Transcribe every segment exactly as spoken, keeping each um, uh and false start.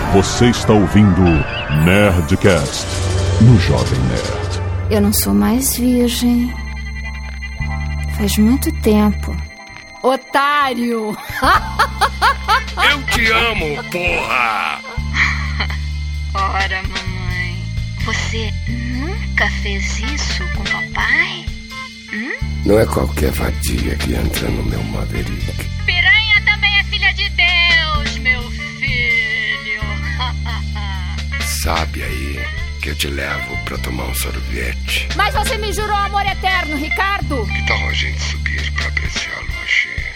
Você está ouvindo Nerdcast no Jovem Nerd. Eu não sou mais virgem. Faz muito tempo. Otário! Eu te amo, porra! Ora, mamãe, você nunca fez isso com papai? Hum? Não é qualquer vadia que entra no meu Maverick. Piranha também é filha de Deus, meu filho. Sabe aí que eu te levo pra tomar um sorvete. Mas você me jurou amor eterno, Ricardo! Que tal a gente subir pra apreciar a lua cheia?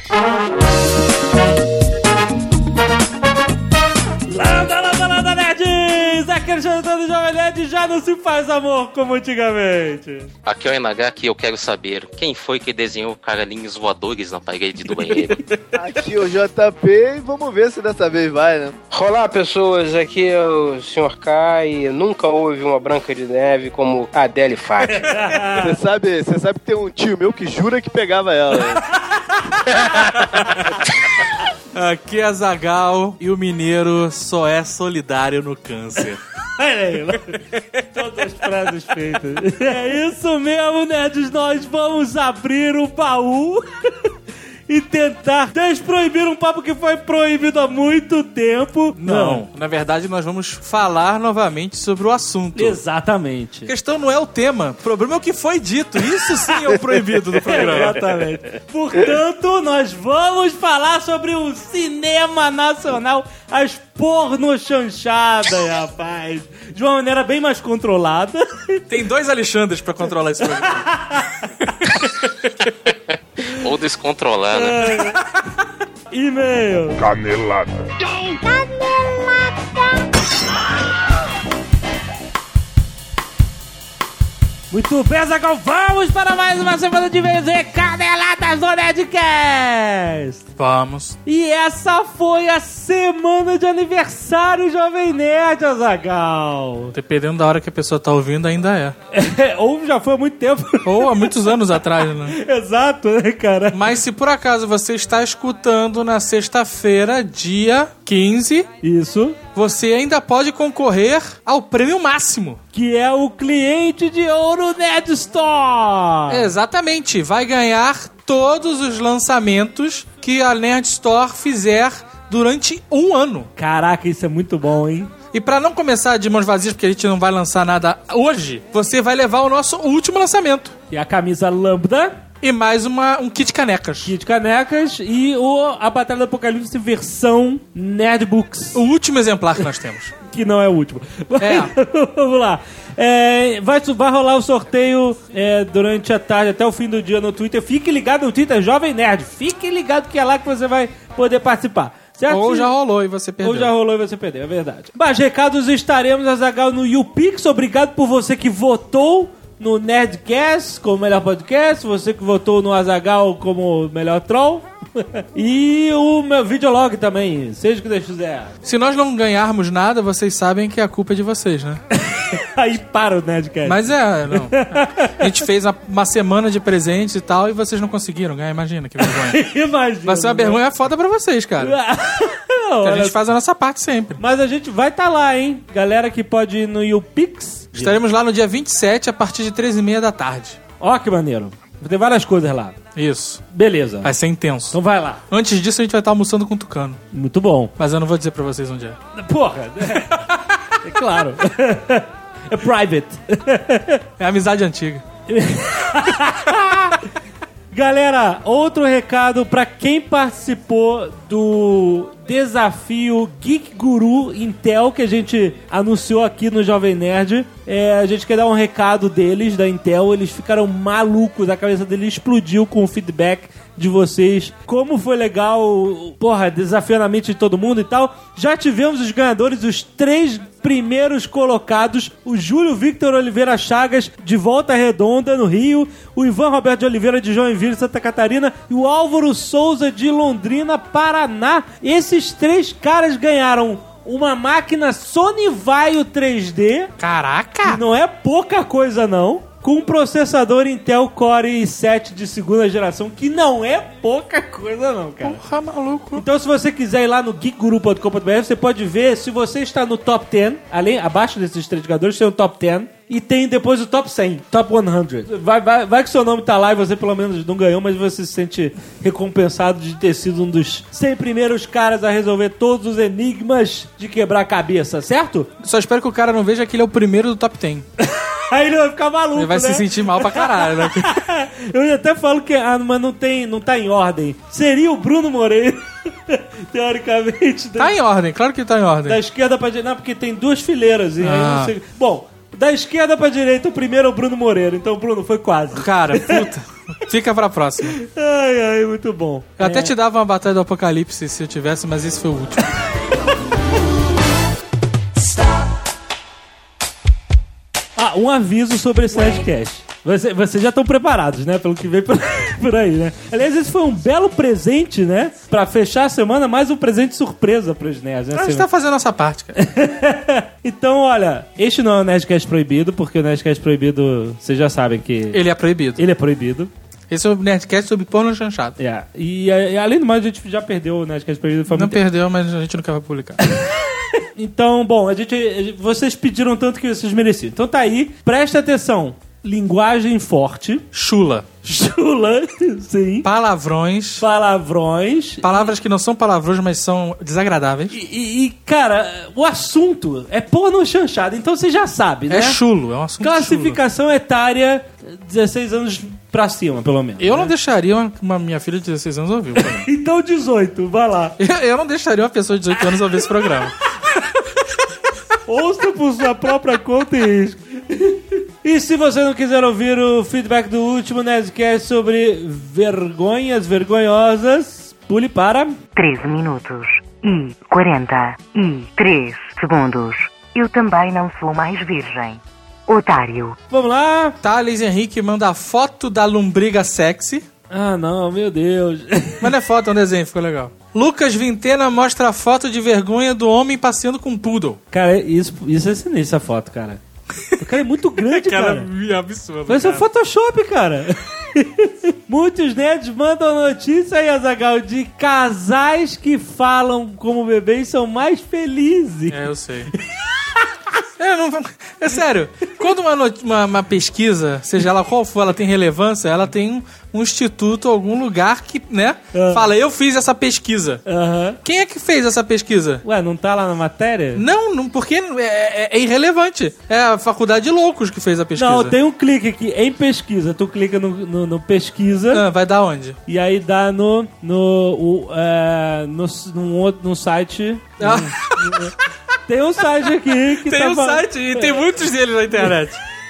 Landa, landa, landa, nerds! Aqui é o Jonathan do Jovem Nerd, já não se faz amor como antigamente. Aqui é o M H que eu quero saber quem foi que desenhou caralhinhos voadores na parede do banheiro. Aqui é o J P e vamos ver se dessa vez vai, né? Olá, pessoas, aqui é o senhor K e nunca houve uma Branca de Neve como a Adele Fátima. Você sabe, você sabe que tem um tio meu que jura que pegava ela. Né? Aqui é Azaghal e o mineiro só é solidário no câncer. Olha aí, todas as frases feitas. É isso mesmo, nerds, nós vamos abrir o baú e tentar desproibir um papo que foi proibido há muito tempo. Não, não, na verdade nós vamos falar novamente sobre o assunto. Exatamente. A questão não é o tema, o problema é o que foi dito. Isso sim é o proibido do programa. Exatamente. Portanto, nós vamos falar sobre o cinema nacional, as pornochanchadas, rapaz. De uma maneira bem mais controlada. Tem dois Alexandres pra controlar esse programa. Ou descontrolar, né? E-mail. Canelada. Muito bem, Azaghal, vamos para mais uma semana de V Z Caneladas do Nerdcast. Vamos. E essa foi a semana de aniversário Jovem Nerd, Azaghal. Dependendo da hora que a pessoa tá ouvindo, ainda é. é ou já foi há muito tempo. Ou há muitos anos atrás, né? Exato, né, cara? Mas se por acaso você está escutando na sexta-feira, dia quinze... Isso. Você ainda pode concorrer ao prêmio máximo. Que é o cliente de ouro Nerd Store. Exatamente. Vai ganhar todos os lançamentos que a Nerd Store fizer durante um ano. Caraca, isso é muito bom, hein? E pra não começar de mãos vazias, porque a gente não vai lançar nada hoje, você vai levar o nosso último lançamento. E a camisa Lambda. E mais uma, um kit canecas. Kit canecas e o, a Batalha do Apocalipse versão Nerdbooks. O último exemplar que nós temos. Que não é o último. É. Vamos lá. É, vai, vai rolar o sorteio é, durante a tarde, até o fim do dia no Twitter. Fique ligado no Twitter, Jovem Nerd. Fique ligado que é lá que você vai poder participar. Certo? Ou já rolou e você perdeu. Ou já rolou e você perdeu, é verdade. Mais recados, estaremos, Azaghal, no YouPix. Obrigado por você que votou no Nerdcast como melhor podcast, você que votou no Azaghal como melhor troll. E o meu videolog também, seja o que Deus quiser. Se nós não ganharmos nada, vocês sabem que a culpa é de vocês, né? Aí para o Nerdcast. Mas é, não. A gente fez uma semana de presentes e tal, e vocês não conseguiram ganhar, imagina que vergonha. Imagina. Vai ser uma vergonha foda pra vocês, cara. Não, a gente faz a nossa parte sempre. Mas a gente vai estar tá lá, hein? Galera que pode ir no YouPix. Estaremos lá no dia vinte e sete, a partir de três e meia da tarde. Ó, que maneiro. Vai ter várias coisas lá. Isso. Beleza. Vai ser intenso. Então vai lá. Antes disso, a gente vai estar almoçando com o Tucano. Muito bom. Mas eu não vou dizer pra vocês onde é. Porra. É, é claro. É private. É amizade antiga. Galera, outro recado pra quem participou do desafio Geek Guru Intel que a gente anunciou aqui no Jovem Nerd. É, a gente quer dar um recado deles, da Intel. Eles ficaram malucos, a cabeça deles explodiu com o feedback de vocês. Como foi legal, porra, desafiando a mente de todo mundo e tal. Já tivemos os ganhadores, os três primeiros colocados: o Júlio Victor Oliveira Chagas, de Volta Redonda, no Rio, o Ivan Roberto de Oliveira, de Joinville, Santa Catarina, e o Álvaro Souza, de Londrina, Paraná. Esses três caras ganharam uma máquina Sony Vaio três D. Caraca! Que não é pouca coisa, não. com um processador Intel Core i sete de segunda geração, que não é pouca coisa não, cara. Porra, maluco. Então, se você quiser ir lá no geek guru ponto com ponto b r, você pode ver se você está no top dez, além, abaixo desses três indicadores, tem o top dez, e tem depois o top cem, top cem. Vai, vai, vai que seu nome tá lá e você pelo menos não ganhou, mas você se sente recompensado de ter sido um dos cem primeiros caras a resolver todos os enigmas de quebrar a cabeça, certo? Só espero que o cara não veja que ele é o primeiro do top dez. Aí ele vai ficar maluco, Ele vai né? se sentir mal pra caralho, né? Eu até falo que ah, mas não, tem, não tá em ordem. Seria o Bruno Moreira, teoricamente. Tá em ordem, claro que tá em ordem. Da esquerda pra direita. Não, porque tem duas fileiras. E aí Ah. não sei. Bom, da esquerda pra direita, o primeiro é o Bruno Moreira. Então, Bruno, foi quase. Cara, puta. Fica pra próxima. Ai, ai, muito bom. Eu É. até te dava uma batalha do apocalipse se eu tivesse, mas esse foi o último. Ah, um aviso sobre esse Nerdcast. Você, vocês já estão preparados, né? Pelo que vem por, por aí, né? Aliás, esse foi um belo presente, né? Pra fechar a semana, mais um presente surpresa pros nerds, né? A gente tá fazendo a nossa parte, cara. Então, olha, este não é o Nerdcast proibido, porque o Nerdcast proibido, vocês já sabem que... Ele é proibido. Ele é proibido. Esse é o Nerdcast sobre porno chanchado. É. E, e além do mais, a gente já perdeu o Nerdcast proibido. Foi Não muito... perdeu, mas a gente nunca vai publicar. Então, bom, a gente, vocês pediram tanto que vocês mereciam. Então tá aí, presta atenção. Linguagem forte. Chula. Chula, sim. Palavrões. Palavrões. Palavras que não são palavrões, mas são desagradáveis. E, e- e, cara, o assunto é porno chanchado, então você já sabe, né? É chulo, é um assunto Classificação etária, dezesseis anos pra cima, pelo menos. chulo. Eu né? não deixaria uma, uma minha filha de dezesseis anos ouvir. Então dezoito, vai lá. Eu, eu não deixaria uma pessoa de dezoito anos ouvir esse programa. Ouça por sua própria conta e risco. E se você não quiser ouvir o feedback do último Nerdcast sobre vergonhas vergonhosas, pule para... treze minutos e quarenta e três segundos. Eu também não sou mais virgem. Otário. Vamos lá. Thales Henrique manda a foto da lombriga sexy. Ah, não, meu Deus. Mas não é foto, é um desenho, ficou legal. Lucas Vintena mostra a foto de vergonha do homem passeando com um poodle. Cara, isso, isso é sinistro, essa foto, cara. O cara é muito grande, cara. Cara, absurdo. Vai ser cara. Photoshop, cara. Muitos nerds mandam notícia aí, Azaghal, de casais que falam como bebês são mais felizes. É, eu sei. É, não, é sério, quando uma, not- uma, uma pesquisa, seja ela qual for, ela tem relevância, ela tem um, um instituto, algum lugar que, né, Ah. fala, eu fiz essa pesquisa. Aham. Quem é que fez essa pesquisa? Ué, não tá lá na matéria? Não, não porque é, é- é irrelevante. É a faculdade de loucos que fez a pesquisa. Não, tem um clique aqui em pesquisa. Tu clica no, no, no pesquisa Ah, vai dar onde? e aí dá no no o, é, no, num outro no site. Ah. Tem um site aqui que Tem tá um falando- site e tem muitos deles na internet.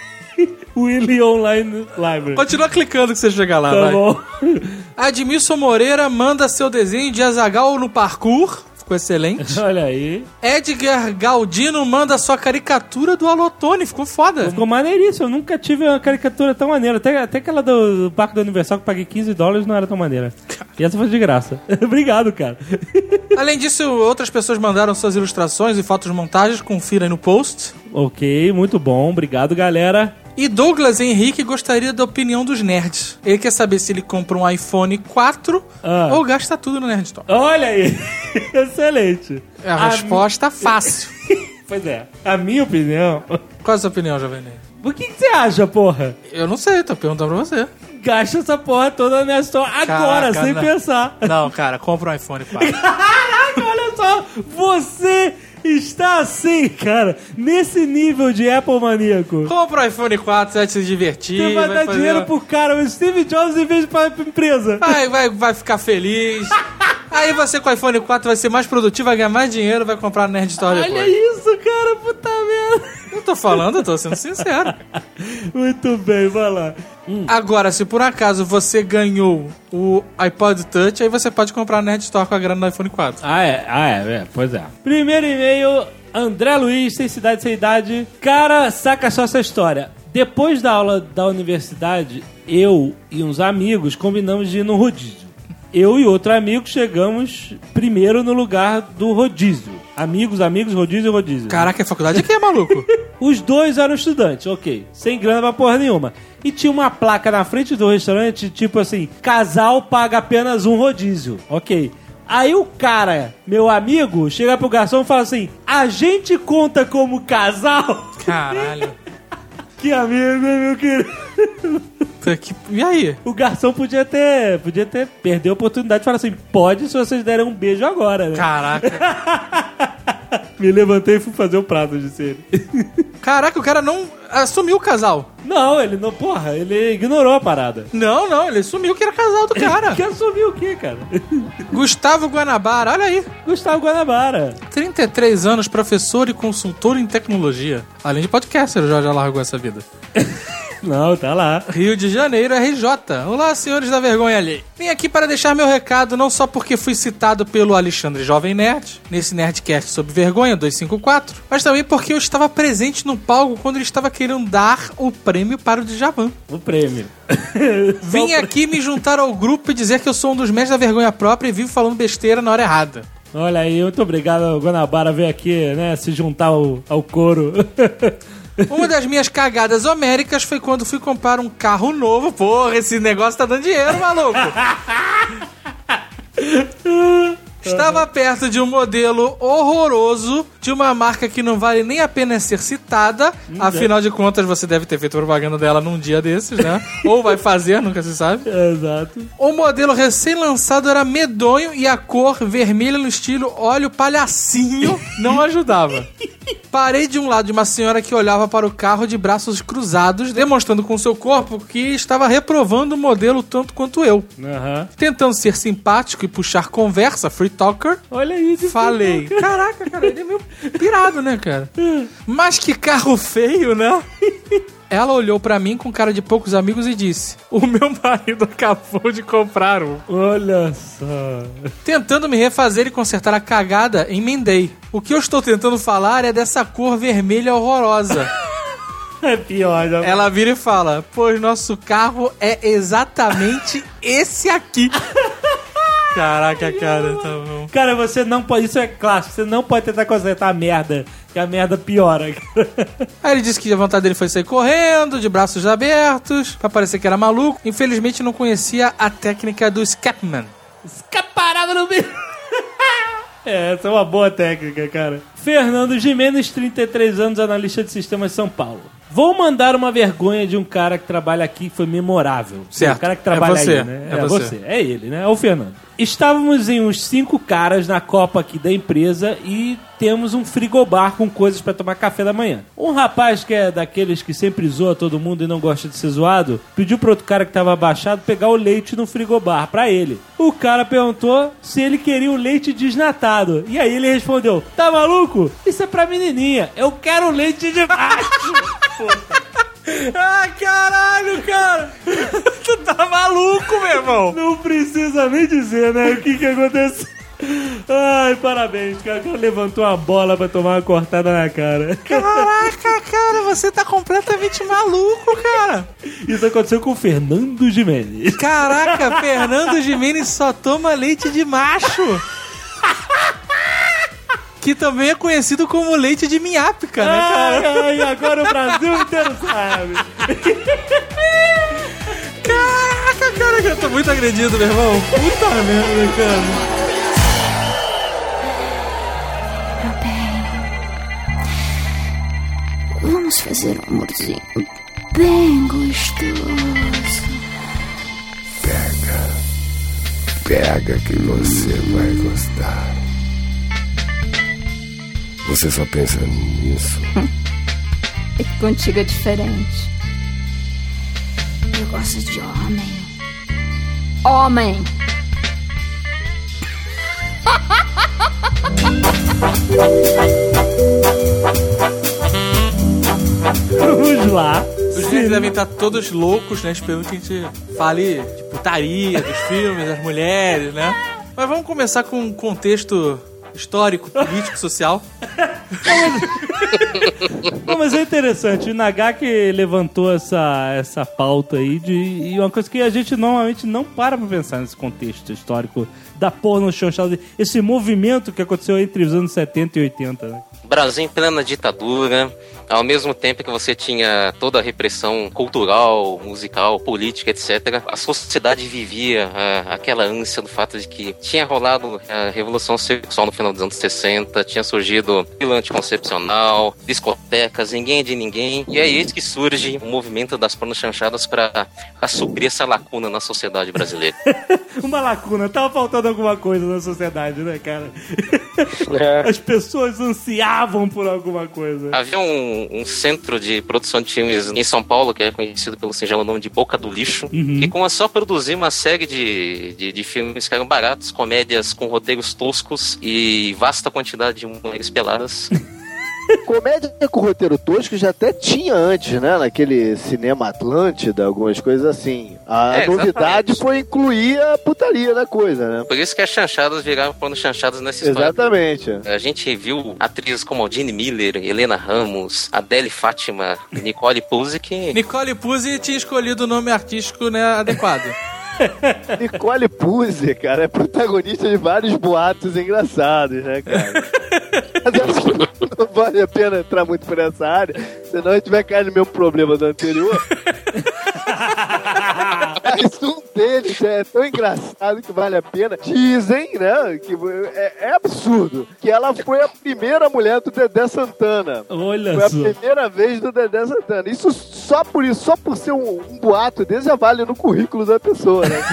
Willy Online Library. Continua clicando que você chegar lá, Tá vai. bom. Admilson Moreira manda seu desenho de Azaghal no parkour. Ficou excelente. Olha aí. Edgar Galdino manda sua caricatura do Alotone. Ficou foda. Ficou maneiríssimo. Eu nunca tive uma caricatura tão maneira. Até, até aquela do, do Parque do Universal que eu paguei quinze dólares não era tão maneira. E essa foi de graça. Obrigado, cara. Além disso, outras pessoas mandaram suas ilustrações e fotos de montagens. Confira aí no post. Ok, muito bom. Obrigado, galera. E Douglas Henrique gostaria da opinião dos nerds. Ele quer saber se ele compra um iPhone quatro Ah. ou gasta tudo no Nerd Store. Olha aí. Excelente. É a resposta fácil. Pois é. A minha opinião... Qual é a sua opinião, Jovem Nerd? O que, que você acha, porra? Eu não sei, tô perguntando pra você. Gasta essa porra toda na minha store agora, Caraca, sem não. pensar. Não, cara, compra um iPhone quatro. Caraca, olha só. Você está assim, cara. Nesse nível de Apple maníaco. Compra um iPhone quatro, você vai se divertir. Você vai, dar fazer- dinheiro pro cara, o Steve Jobs, em vez de pra empresa. Vai, vai, vai ficar feliz. Aí você com o iPhone quatro vai ser mais produtivo, vai ganhar mais dinheiro, vai comprar no Nerd Store Olha depois. isso, cara. Puta merda. Eu tô falando, eu tô sendo sincero. Muito bem, vai lá. Agora, se por acaso você ganhou o iPod Touch, aí você pode comprar no Nerd Store com a grana do iPhone quatro. Ah, é? Ah, é, é. Pois é. Primeiro e-mail, André Luiz, sem cidade, sem idade. Cara, saca só essa história. Depois da aula da universidade, eu e uns amigos combinamos de ir no rodízio. Eu e outro amigo chegamos primeiro no lugar do rodízio. Amigos, amigos, rodízio, rodízio. Caraca, a faculdade aqui é maluco. Os dois eram estudantes, ok. Sem grana pra porra nenhuma. E tinha uma placa na frente do restaurante, tipo assim, casal paga apenas um rodízio, ok. Aí o cara, meu amigo, chega pro garçom e fala assim, a gente conta como casal? Caralho. Que amigo, hein, meu querido? E aí? O garçom podia ter, podia ter perdido a oportunidade de falar assim, pode se vocês derem um beijo agora, né? Caraca. Me levantei e fui fazer o prato, disse ele. Caraca, o cara não assumiu o casal. Não, ele não, porra, ele ignorou a parada. Não, não, ele assumiu que era casal do cara. Que assumiu o quê, cara? Gustavo Guanabara, olha aí. Gustavo Guanabara. trinta e três anos, professor e consultor em tecnologia. Além de podcaster, já já largou essa vida. Não, tá lá. Rio de Janeiro, R J. Olá, senhores da vergonha alheia. Vim aqui para deixar meu recado, não só porque fui citado pelo Alexandre Jovem Nerd, nesse Nerdcast sobre vergonha duzentos e cinquenta e quatro, mas também porque eu estava presente no palco quando ele estava querendo dar o prêmio para o Djavan. O prêmio. Vim aqui me juntar ao grupo e dizer que eu sou um dos mestres da vergonha própria e vivo falando besteira na hora errada. Olha aí, muito obrigado, Guanabara, veio aqui, né, se juntar ao, ao coro. Uma das minhas cagadas homéricas foi quando fui comprar um carro novo. Porra, esse negócio tá dando dinheiro, maluco. Estava perto de um modelo horroroso de uma marca que não vale nem a pena ser citada. Hum, Afinal é. de contas, você deve ter feito propaganda dela num dia desses, né? Ou vai fazer, nunca se sabe. Exato. O modelo recém-lançado era medonho e a cor vermelha no estilo óleo palhacinho não ajudava. Parei de um lado de uma senhora que olhava para o carro de braços cruzados, demonstrando com seu corpo que estava reprovando o modelo tanto quanto eu. Uhum. Tentando ser simpático e puxar conversa, free talker. Olha isso. Falei. Caraca, cara, ele é meio pirado, né, cara? Mas que carro feio, né? Ela olhou pra mim com cara de poucos amigos e disse: o meu marido acabou de comprar um. Olha só. Tentando me refazer e consertar a cagada, emendei. O que eu estou tentando falar é dessa cor vermelha horrorosa. É pior, já. Ela vira e fala: pois nosso carro é exatamente esse aqui. Caraca, cara, tá bom. Cara, você não pode, isso é clássico, você não pode tentar consertar a merda, que a merda piora. Aí ele disse que a vontade dele foi sair correndo, de braços abertos, pra parecer que era maluco. Infelizmente não conhecia a técnica do Scapman. Escaparada no meio. É, essa é uma boa técnica, cara. Fernando Gimenez, trinta e três anos, analista de sistemas de São Paulo. Vou mandar uma vergonha de um cara que trabalha aqui que foi memorável. Certo. O cara que trabalha é você. aí, né? É, é você. você. É ele, né? É o Fernando. Estávamos em uns cinco caras na Copa aqui da empresa e temos um frigobar com coisas pra tomar café da manhã. Um rapaz que é daqueles que sempre zoa todo mundo e não gosta de ser zoado, pediu pro outro cara que tava abaixado pegar o leite no frigobar pra ele. O cara perguntou se ele queria o leite desnatado. E aí ele respondeu: tá maluco? Isso é pra menininha. Eu quero leite de macho. Ah, caralho, cara! Tu tá maluco, meu irmão! Não precisa nem dizer, né? O que que aconteceu? Ai, parabéns, cara. O cara levantou uma bola pra tomar uma cortada na cara. Caraca, cara, você tá completamente maluco, cara! Isso aconteceu com o Fernando Gimenez. Caraca, Fernando Gimenez só toma leite de macho! Que também é conhecido como leite de minhápica, né, cara? Ai, ai, agora o Brasil inteiro sabe. Caraca, cara, eu tô muito agredido, meu irmão. Puta merda, cara. Meu bem, vamos fazer um amorzinho bem gostoso. Pega, pega que você vai gostar. Você só pensa nisso? É que contigo é diferente. Eu gosto de homem. Homem! Vamos lá. Os meninos devem estar todos loucos, né? Esperando que a gente fale de putaria, dos filmes, das mulheres, né? Mas vamos começar com um contexto histórico, político, social. Não, mas é interessante, o Nagaki levantou essa, essa pauta aí de, e uma coisa que a gente normalmente não para pra pensar nesse contexto histórico da porno chanchada, esse movimento que aconteceu entre os anos setenta e oitenta, né? Brasil em plena ditadura, Ao mesmo tempo que você tinha toda a repressão cultural, musical, política, etcétera, a sociedade vivia a, aquela ânsia do fato de que tinha rolado a revolução sexual no final dos anos sessenta, tinha surgido pílula anticoncepcional, discotecas, ninguém é de ninguém, e é eis que surge o movimento das pornochanchadas para suprir essa lacuna na sociedade brasileira. Uma lacuna, tava faltando alguma coisa na sociedade, né, cara? É. As pessoas ansiavam por alguma coisa. Havia um, um centro de produção de filmes em São Paulo, que é conhecido pelo singelo nome de Boca do Lixo, Uhum. que com a só produzir uma série de, de, de filmes que eram baratos, comédias com roteiros toscos e vasta quantidade de mulheres peladas. Comédia com roteiro tosco já até tinha antes, né? Naquele Cinema Atlântida, algumas coisas assim. A É, novidade exatamente. foi incluir a putaria na coisa, né? Por isso que as chanchadas viraram porno chanchadas nessa história. Exatamente. A gente viu atrizes como Aldine Miller, Helena Ramos, Adele Fátima, Nicole Puzic. Nicole Puzzi tinha escolhido o nome artístico, né, adequado. Nicole Puzzi, cara, é protagonista de vários boatos engraçados, né, cara? Mas acho que não vale a pena entrar muito por essa área, senão a gente vai cair no mesmo problema do anterior. Mas um deles é tão engraçado que vale a pena. Dizem, né, que é, é absurdo, que ela foi a primeira mulher do Dedé Santana. Olha Foi a só. primeira vez do Dedé Santana. Isso só por isso, só por ser um, um boato desse já vale no currículo da pessoa, né?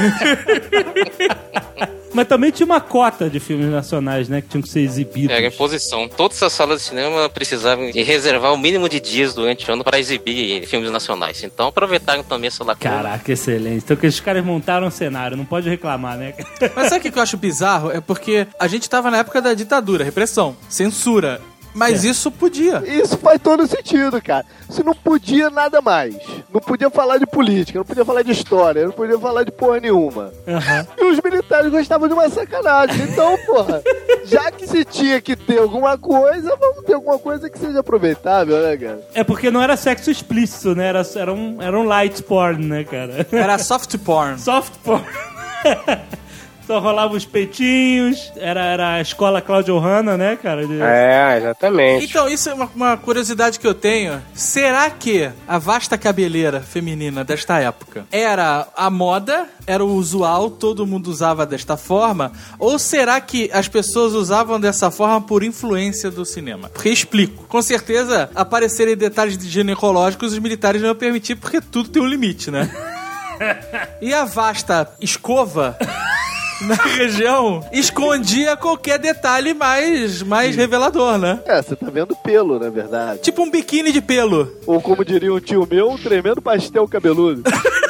Mas também tinha uma cota de filmes nacionais, né? Que tinham que ser exibidos. Era imposição. Todas as salas de cinema precisavam de reservar o mínimo de dias durante o ano para exibir filmes nacionais. Então aproveitaram também essa lacuna. Caraca, excelente. Então que esses caras montaram um cenário, não pode reclamar, né? Mas sabe o que eu acho bizarro? É porque a gente tava na época da ditadura, repressão, censura. Mas É. isso podia. Isso faz todo sentido, cara. Se não podia nada mais. Não podia falar de política, não podia falar de história, não podia falar de porra nenhuma. Aham. E os militares gostavam de uma sacanagem. Então, porra, já que se tinha que ter alguma coisa, vamos ter alguma coisa que seja aproveitável, né, cara? É porque não era sexo explícito, né? Era, era, um, era um light porn, né, cara? Era soft porn. Soft porn. Só rolava os peitinhos. Era, era a escola Cláudio Hanna, né, cara? De... É, exatamente. Então, isso é uma, uma curiosidade que eu tenho. Será que a vasta cabeleira feminina desta época era a moda, era o usual, todo mundo usava desta forma? Ou será que as pessoas usavam dessa forma por influência do cinema? Porque explico. Com certeza, aparecerem detalhes ginecológicos, os militares não iam permitir, porque tudo tem um limite, né? E a vasta escova... na região, escondia qualquer detalhe mais, mais revelador, né? É, você tá vendo pelo, na verdade. Tipo um biquíni de pelo. Ou como diria um tio meu, um tremendo pastel cabeludo.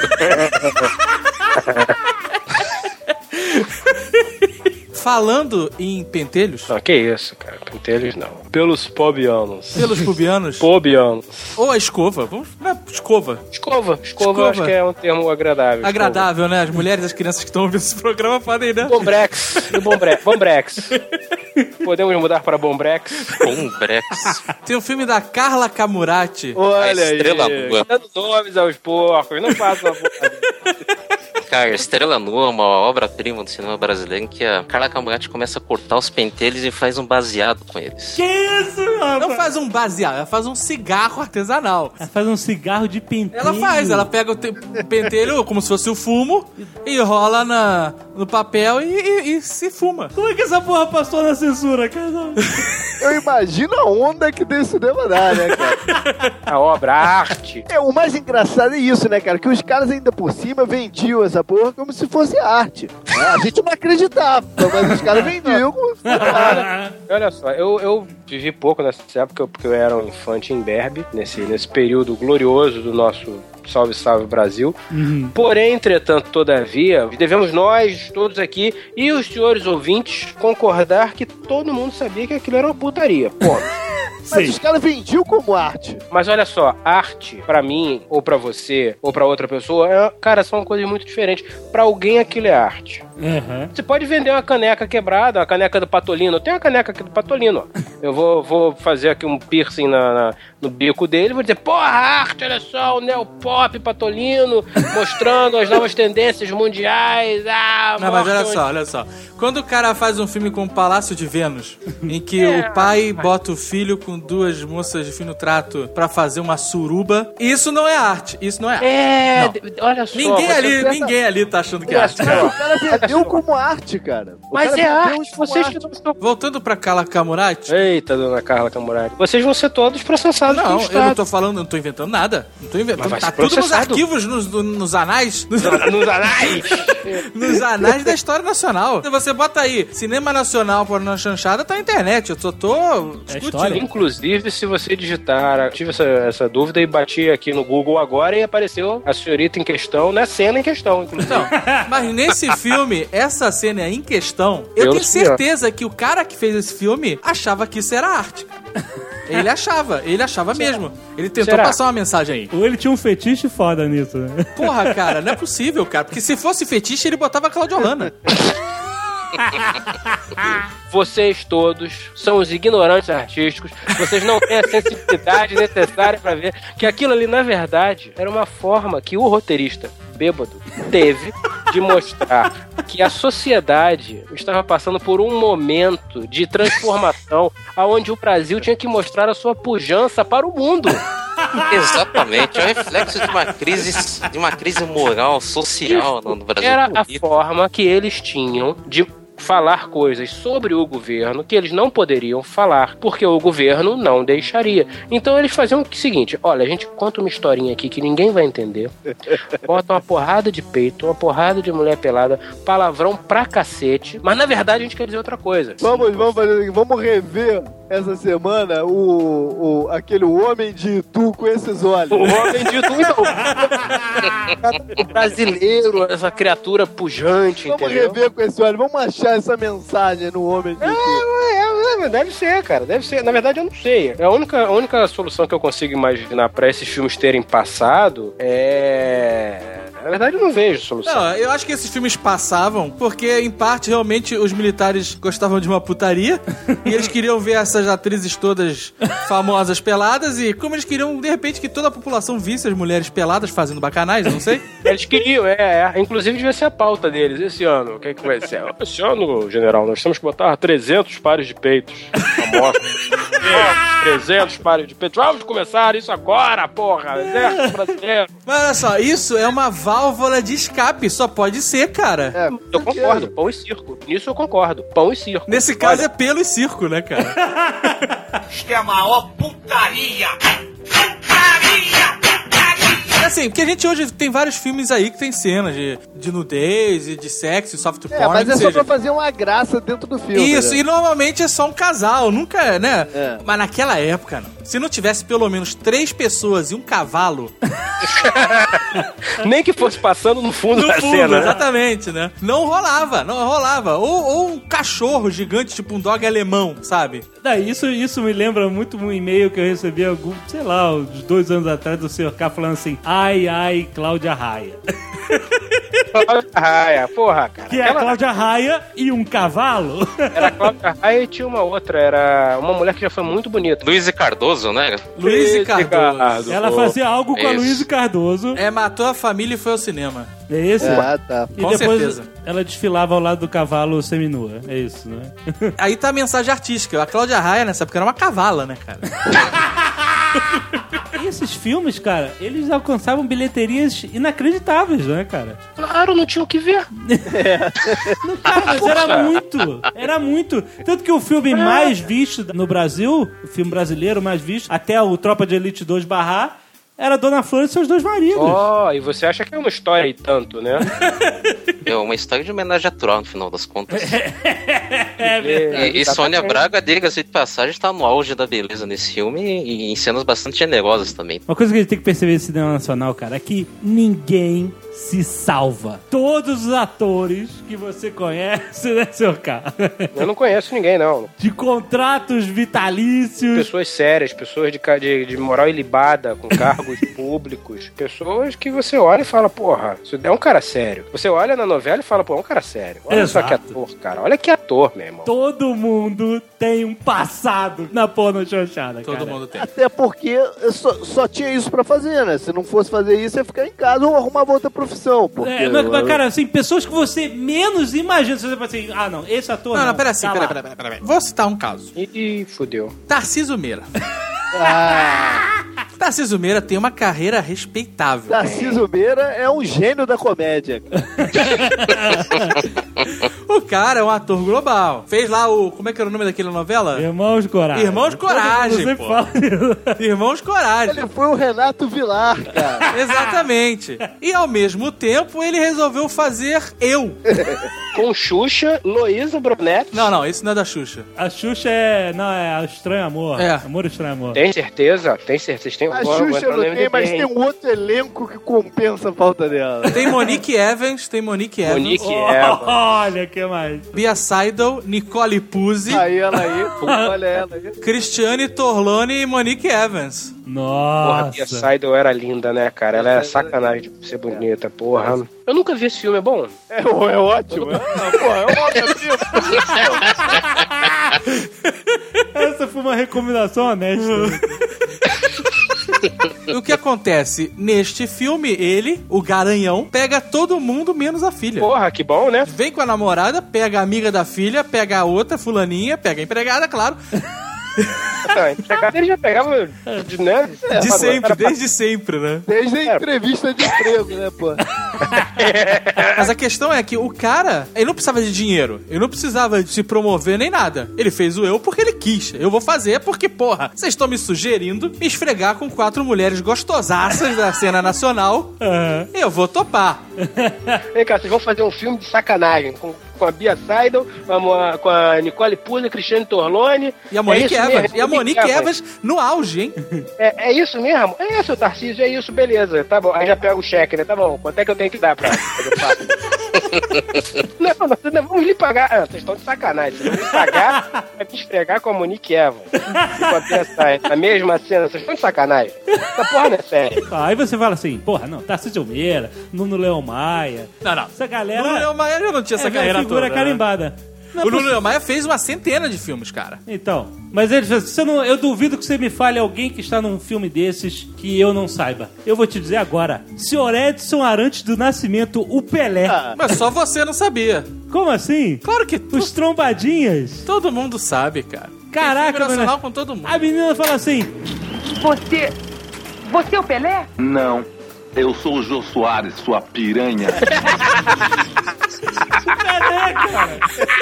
Falando em pentelhos... Não, que isso, cara. Pentelhos não. Pelos pobianos. Pelos pubianos? Pobianos. Ou a escova. Vamos... Não é escova. Escova. Escova, Escova. eu acho que é um termo agradável. Agradável, né? As mulheres e as crianças que estão ouvindo esse programa podem, né? Bombrex. Do Bombrex. Bombrex. Podemos mudar para Bombrex? Bombrex. Tem um filme da Carla Camurati. Olha aí. Estrela Nua. Dando nomes aos porcos. Não faça uma porra. Cara, Estrela Nua é uma obra-prima do cinema brasileiro em que a Carla Camurati começa a cortar os pentelhos e faz um baseado com eles. Que isso, rapaz? Não faz um baseado, ela faz um cigarro artesanal. Ela faz um cigarro de pentelho. Ela faz, ela pega o te- o pentelho como se fosse o fumo e rola na, no papel e, e- e se fuma. Como é que essa porra passou na censura, cara? Eu imagino a onda que desse cinema dá, né, cara? A obra, a arte. É, o mais engraçado é isso, né, cara? Que os caras ainda por cima vendiam essa porra como se fosse arte. É, a gente não acreditava, mas os caras vendiam como se fosse arte. Olha só, eu, eu vivi pouco nessa época, porque eu era um infante imberbe, nesse, nesse período glorioso do nosso Salve, Salve Brasil. Uhum. Porém, entretanto, todavia, devemos nós, todos aqui, e os senhores ouvintes, concordar que todo mundo sabia que aquilo era uma putaria. Pô. Mas os caras vendiam como arte. Mas olha só, arte, pra mim, ou pra você, ou pra outra pessoa, é, cara, são coisas muito diferentes. Pra alguém aquilo é arte. Uhum. Você pode vender uma caneca quebrada, uma caneca do Patolino. Tem uma caneca aqui do Patolino, ó. Eu vou, vou fazer aqui um piercing na, na, no bico dele, vou dizer, porra, arte, olha só, o neopop Patolino, mostrando as novas tendências mundiais. Ah, não, mas olha só, olha só. Quando o cara faz um filme com o Palácio de Vênus, em que é, o pai bota o filho com duas moças de fino trato pra fazer uma suruba, isso não é arte. Isso não é arte. É, não. Olha só. Ninguém ali, pensa... ninguém ali tá achando que é arte. Cara, o cara vendeu como arte, cara. O mas cara é arte. Vocês arte. que não... Voltando pra Carla Camurati. Eita, dona Carla Camurati. Vocês vão ser todos processados. Não, eu não tô falando, não tô inventando nada. Não tô inventando. Tá tudo nos arquivos, nos, nos anais. Nos, nos anais. Nos anais da história nacional. Você bota aí, Cinema Nacional por na chanchada, tá na internet. Eu só tô discutindo. É inclusive, se você digitar, tive essa, essa dúvida e bati aqui no Google agora e apareceu a senhorita em questão, na cena em questão, inclusive. Então, mas nesse filme, essa cena em questão, eu, eu tenho certeza que o cara que fez esse filme achava que isso era arte. Ele achava, ele achava Será? mesmo. Ele tentou Será? passar uma mensagem aí. Ou ele tinha um fetiche foda nisso, né? Porra, cara, não é possível, cara. Porque se fosse fetiche, ele botava a Cláudia Hanna. Vocês todos são os ignorantes artísticos. Vocês não têm a sensibilidade necessária pra ver que aquilo ali, na verdade, era uma forma que o roteirista bêbado teve de mostrar que a sociedade estava passando por um momento de transformação onde o Brasil tinha que mostrar a sua pujança para o mundo. Exatamente, é o reflexo de uma crise, de uma crise moral, social no Brasil. Era a forma que eles tinham de falar coisas sobre o governo que eles não poderiam falar, porque o governo não deixaria. Então eles faziam o seguinte, olha, a gente conta uma historinha aqui que ninguém vai entender, bota uma porrada de peito, uma porrada de mulher pelada, palavrão pra cacete, mas na verdade a gente quer dizer outra coisa. Vamos, vamos fazer vamos rever essa semana o, o, aquele Homem de Itu com esses olhos. O Homem de Itu, então. O brasileiro, essa criatura pujante, vamos entendeu? Vamos rever com esse olho, vamos achar essa mensagem no Homem de Itu. É, é, é, deve ser, cara, deve ser. Na verdade, eu não sei. A única, a única solução que eu consigo imaginar pra esses filmes terem passado é... Na verdade, eu não vejo solução. Não, eu acho que esses filmes passavam porque, em parte, realmente, os militares gostavam de uma putaria e eles queriam ver essas atrizes todas famosas peladas e como eles queriam, de repente, que toda a população visse as mulheres peladas fazendo bacanais, não sei. Eles queriam, é, é. Inclusive, devia ser a pauta deles esse ano. O que é que vai ser? Esse ano, general, nós temos que botar trezentos pares de peitos famosos. trezentos pares de peitos. Vamos começar isso agora, porra. Exército brasileiro. Mas olha só, isso é uma válvula de escape, só pode ser, cara. É, eu concordo, pão e circo. Nisso eu concordo, pão e circo. Nesse caso Olha. é pelo e circo, né, cara? Isto é a maior putaria! Putaria! É assim, porque a gente hoje tem vários filmes aí que tem cenas de, de nudez e de sexo, soft porn. É, mas é seja. só pra fazer uma graça dentro do filme. Isso, né? E normalmente é só um casal, nunca, né? É. Mas naquela época, não. Se não tivesse pelo menos três pessoas e um cavalo... Nem que fosse passando no fundo no da fundo, cena. Exatamente, né? Não rolava, não rolava. Ou, ou um cachorro gigante, tipo um dog alemão, sabe? Não, isso, isso me lembra muito um e-mail que eu recebi, algum, sei lá, uns dois anos atrás, do senhor K falando assim, ai, ai, Cláudia Raia. Cláudia Raia, porra, cara. Que é a Cláudia Raia e um cavalo. Era a Cláudia Raia e tinha uma outra, era uma mulher que já foi muito bonita. Luiz Cardoso, né? Luiz Cardoso. Ela fazia algo com a Luiz Cardoso. É, matou a família e foi ao cinema. É isso? Ah, tá. E Com depois certeza. Ela desfilava ao lado do cavalo seminua. É isso, né? Aí tá a mensagem artística. A Cláudia Raia, nessa época, era uma cavala, né, cara? E esses filmes, cara, eles alcançavam bilheterias inacreditáveis, né, cara? Claro, não tinha o que ver. É. Não, cara, mas era muito. Era muito. Tanto que o filme mais visto no Brasil, o filme brasileiro mais visto, até o Tropa de Elite dois barrar, era Dona Flor e seus dois maridos. Oh, e você acha que é uma história e tanto, né? É uma história de homenagem a Troll, no final das contas. É verdade. E, e Sônia Braga, diga-se de passagem, está no auge da beleza nesse filme e em cenas bastante generosas também. Uma coisa que a gente tem que perceber no cinema nacional, cara, é que ninguém se salva. Todos os atores que você conhece, né, seu cara? Eu não conheço ninguém, não. De contratos vitalícios. Pessoas sérias, pessoas de, de, de moral ilibada, com cargos públicos. Pessoas que você olha e fala, porra, isso é um cara sério. Você olha na novela e fala, pô, é um cara sério. Olha Exato. só que ator, cara. Olha que ator, meu irmão. Todo mundo tem um passado na porno chanchada, Todo cara. mundo tem. Até porque só, só tinha isso pra fazer, né? Se não fosse fazer isso, ia ficar em casa ou arrumar outra profissão. Porque, É, mas, mas, cara, assim, pessoas que você menos imagina. Você fala assim, ah, não, esse ator Não, não. não, pera assim, tá pera, lá. pera, pera, pera, pera. Vou citar um caso. Ih, fudeu. Tarcísio Meira. Ah, Tarcísio Meira tem uma carreira respeitável. Tarcísio Meira é um gênio da comédia. O cara é um ator global. Fez lá o... Como é que era o nome daquela novela? Irmãos Coragem. Irmãos Coragem, Você pô. fala isso. Irmãos Coragem. Ele foi o Renato Vilar, cara. Exatamente. E ao mesmo tempo ele resolveu fazer Eu. Com Xuxa, Luísa Brunetti. Não, não, esse não é da Xuxa. A Xuxa é... Não, é a Estranho Amor. É. Amor Estranho Amor. Tem certeza? Tem certeza? Tem... A vou- vou Xuxa entrar no não tem, M D B, mas hein? tem um outro elenco que compensa a falta dela. Tem Monique Evans, tem Monique Evans. Monique Oh, Evans. olha, que mais? Bia Seidel, Nicole Puzzi, Aí ela aí, pô, olha ela aí. Cristiane Torlone e Monique Evans. Porra, a Bia Nossa. Seidel era linda, né, cara? Ela era sacanagem de ser bonita, porra. Eu nunca vi esse filme, é bom? É, é ótimo. É, porra, é uma obra-prima. Essa foi uma recomendação honesta. E o que acontece? Neste filme, ele, o garanhão, pega todo mundo menos a filha. Porra, que bom, né? Vem com a namorada, pega a amiga da filha, pega a outra, fulaninha, pega a empregada, claro. Ah, empregado ele já pegava, de, né? De sempre, desde sempre, né? Desde a entrevista de emprego, né, pô? Mas a questão é que o cara, ele não precisava de dinheiro. Ele não precisava de se promover nem nada. Ele fez o Eu porque ele quis. Eu vou fazer porque, porra, vocês estão me sugerindo me esfregar com quatro mulheres gostosaças da cena nacional. Eu vou topar. Vem cá, vocês vão fazer um filme de sacanagem com, com a Bia Seidel, com a, Mo- com a Nicole Puzzi, a Cristiane Torlone. E a Monique É isso Evans. mesmo, E a Monique Evans no auge, hein? É, é isso mesmo? É, seu Tarcísio, é isso, beleza. Tá bom, aí já pega o cheque, né? Tá bom, quanto é que eu tenho que dar pra fazer papo? Não, nós não vamos lhe pagar. Ah, vocês estão de sacanagem. Vocês vão me pagar pra me esfregar com a Monique Evans. E com a Bia Seidel. Na mesma cena, vocês estão de sacanagem. Essa porra não é séria. Aí você fala assim, porra, não, Tarcísio Meira, Nuno Leão Maia. Não, não. Essa galera... O Nuno Maia já não tinha essa é carreira figura toda. carimbada. Não é O Nuno possível. Maia fez uma centena de filmes, cara. Então, mas ele fez, você não, eu duvido que você me fale alguém que está num filme desses que eu não saiba. Eu vou te dizer agora. Senhor Edson Arantes do Nascimento, o Pelé. Ah. Mas só você não sabia. Como assim? Claro que tu- Os trombadinhas. todo mundo sabe, cara. Caraca, Tem filme nacional mano. com todo mundo. A menina fala assim, Você. Você é o Pelé? Não, eu sou o Jô Soares, sua piranha. Pelé, cara.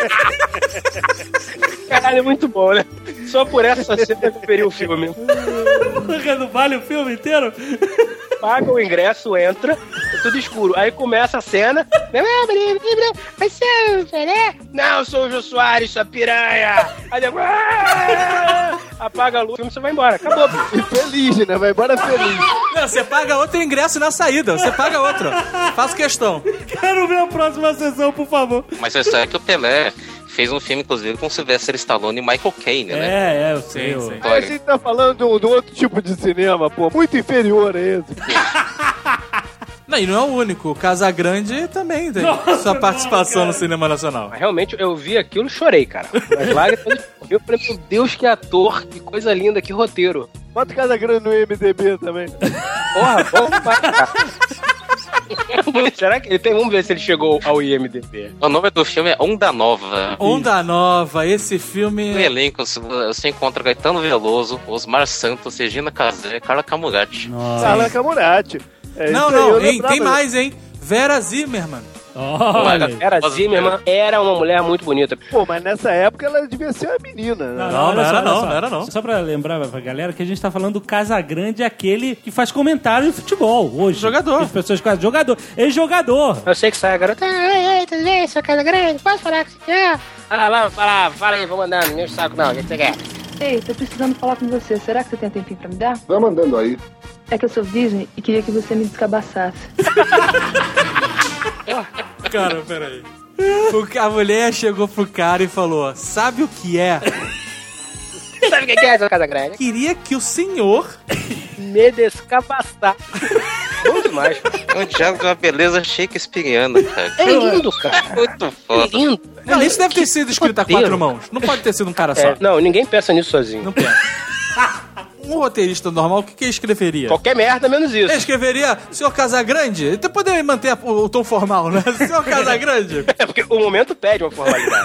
Caralho, é muito bom, né? Só por essa cena eu veria o filme. Não vale o filme inteiro? Paga o ingresso, entra, é tudo escuro. Aí começa a cena. Vai ser o Pelé? Não, eu sou o Jô Soares, sua piranha. Aí depois... ah! Apaga a luz, o filme, você vai embora. Acabou. E feliz, né? Vai embora feliz. Não, você paga outro ingresso na saída. Você paga outro. Faço questão. Quero ver a próxima sessão, por favor. Mas é sério que o Pelé fez um filme, inclusive, com Sylvester Stallone e Michael Caine, né? É, é, eu sei. Sim, eu- sim. Aí a gente tá falando de um, de um outro tipo de cinema, pô. Muito inferior a esse. Não, e não é o único. O Casagrande também tem Nossa, sua participação não, no cinema nacional. Mas realmente eu vi aquilo e chorei, cara. As lágrimas. Eu falei, meu Deus, que ator, que coisa linda, que roteiro. Bota Casa Grande no I M D B também. Porra, bom demais, cara. Será que ele tem? Vamos ver se ele chegou ao I M D B. O nome do filme é Onda Nova. Onda Nova, esse filme... No elenco você encontra Gaetano Veloso, Osmar Santos, Regina Casé, Carla Camurati. Nossa. Carla Camurati. É Não, isso aí, não, eu hein, lembrava. tem mais, hein? Vera Zimmerman. Olha. Era Zimmerman, era uma mulher muito bonita. Pô, mas nessa época ela devia ser uma menina, né? Não, olha não era olha não, não era não. Só pra lembrar pra galera que a gente tá falando do Casagrande, aquele que faz comentário em futebol hoje. Jogador. As pessoas quase jogador. Ele é jogador. Eu sei que sai a garota. Ei, ei, tudo bem, sua casa grande? Posso falar com você quer? Ah, lá, fala, fala aí, vou mandar, não enche o saco não, o que você quer? Ei, tô precisando falar com você. Será que você tem um tempinho pra me dar? Vai mandando aí. É que eu sou virgem e queria que você me descabaçasse. Cara, peraí. O, a mulher chegou pro cara e falou: sabe o que é? Sabe o que é, seu Casagrande? Queria que o senhor me descabaçar. Bom demais. É um diálogo de uma beleza shakespeariana, cara. É lindo, cara. Muito foda. É lindo. Não, isso deve ter sido escrito a quatro mãos. Não pode ter sido um cara só. É, não, ninguém pensa nisso sozinho. Não pensa. Um roteirista normal, o que, que ele escreveria? Qualquer merda, menos isso. Ele escreveria senhor Casagrande? Ele poderia manter o, o tom formal, né? senhor Casagrande. É porque o momento pede uma formalidade.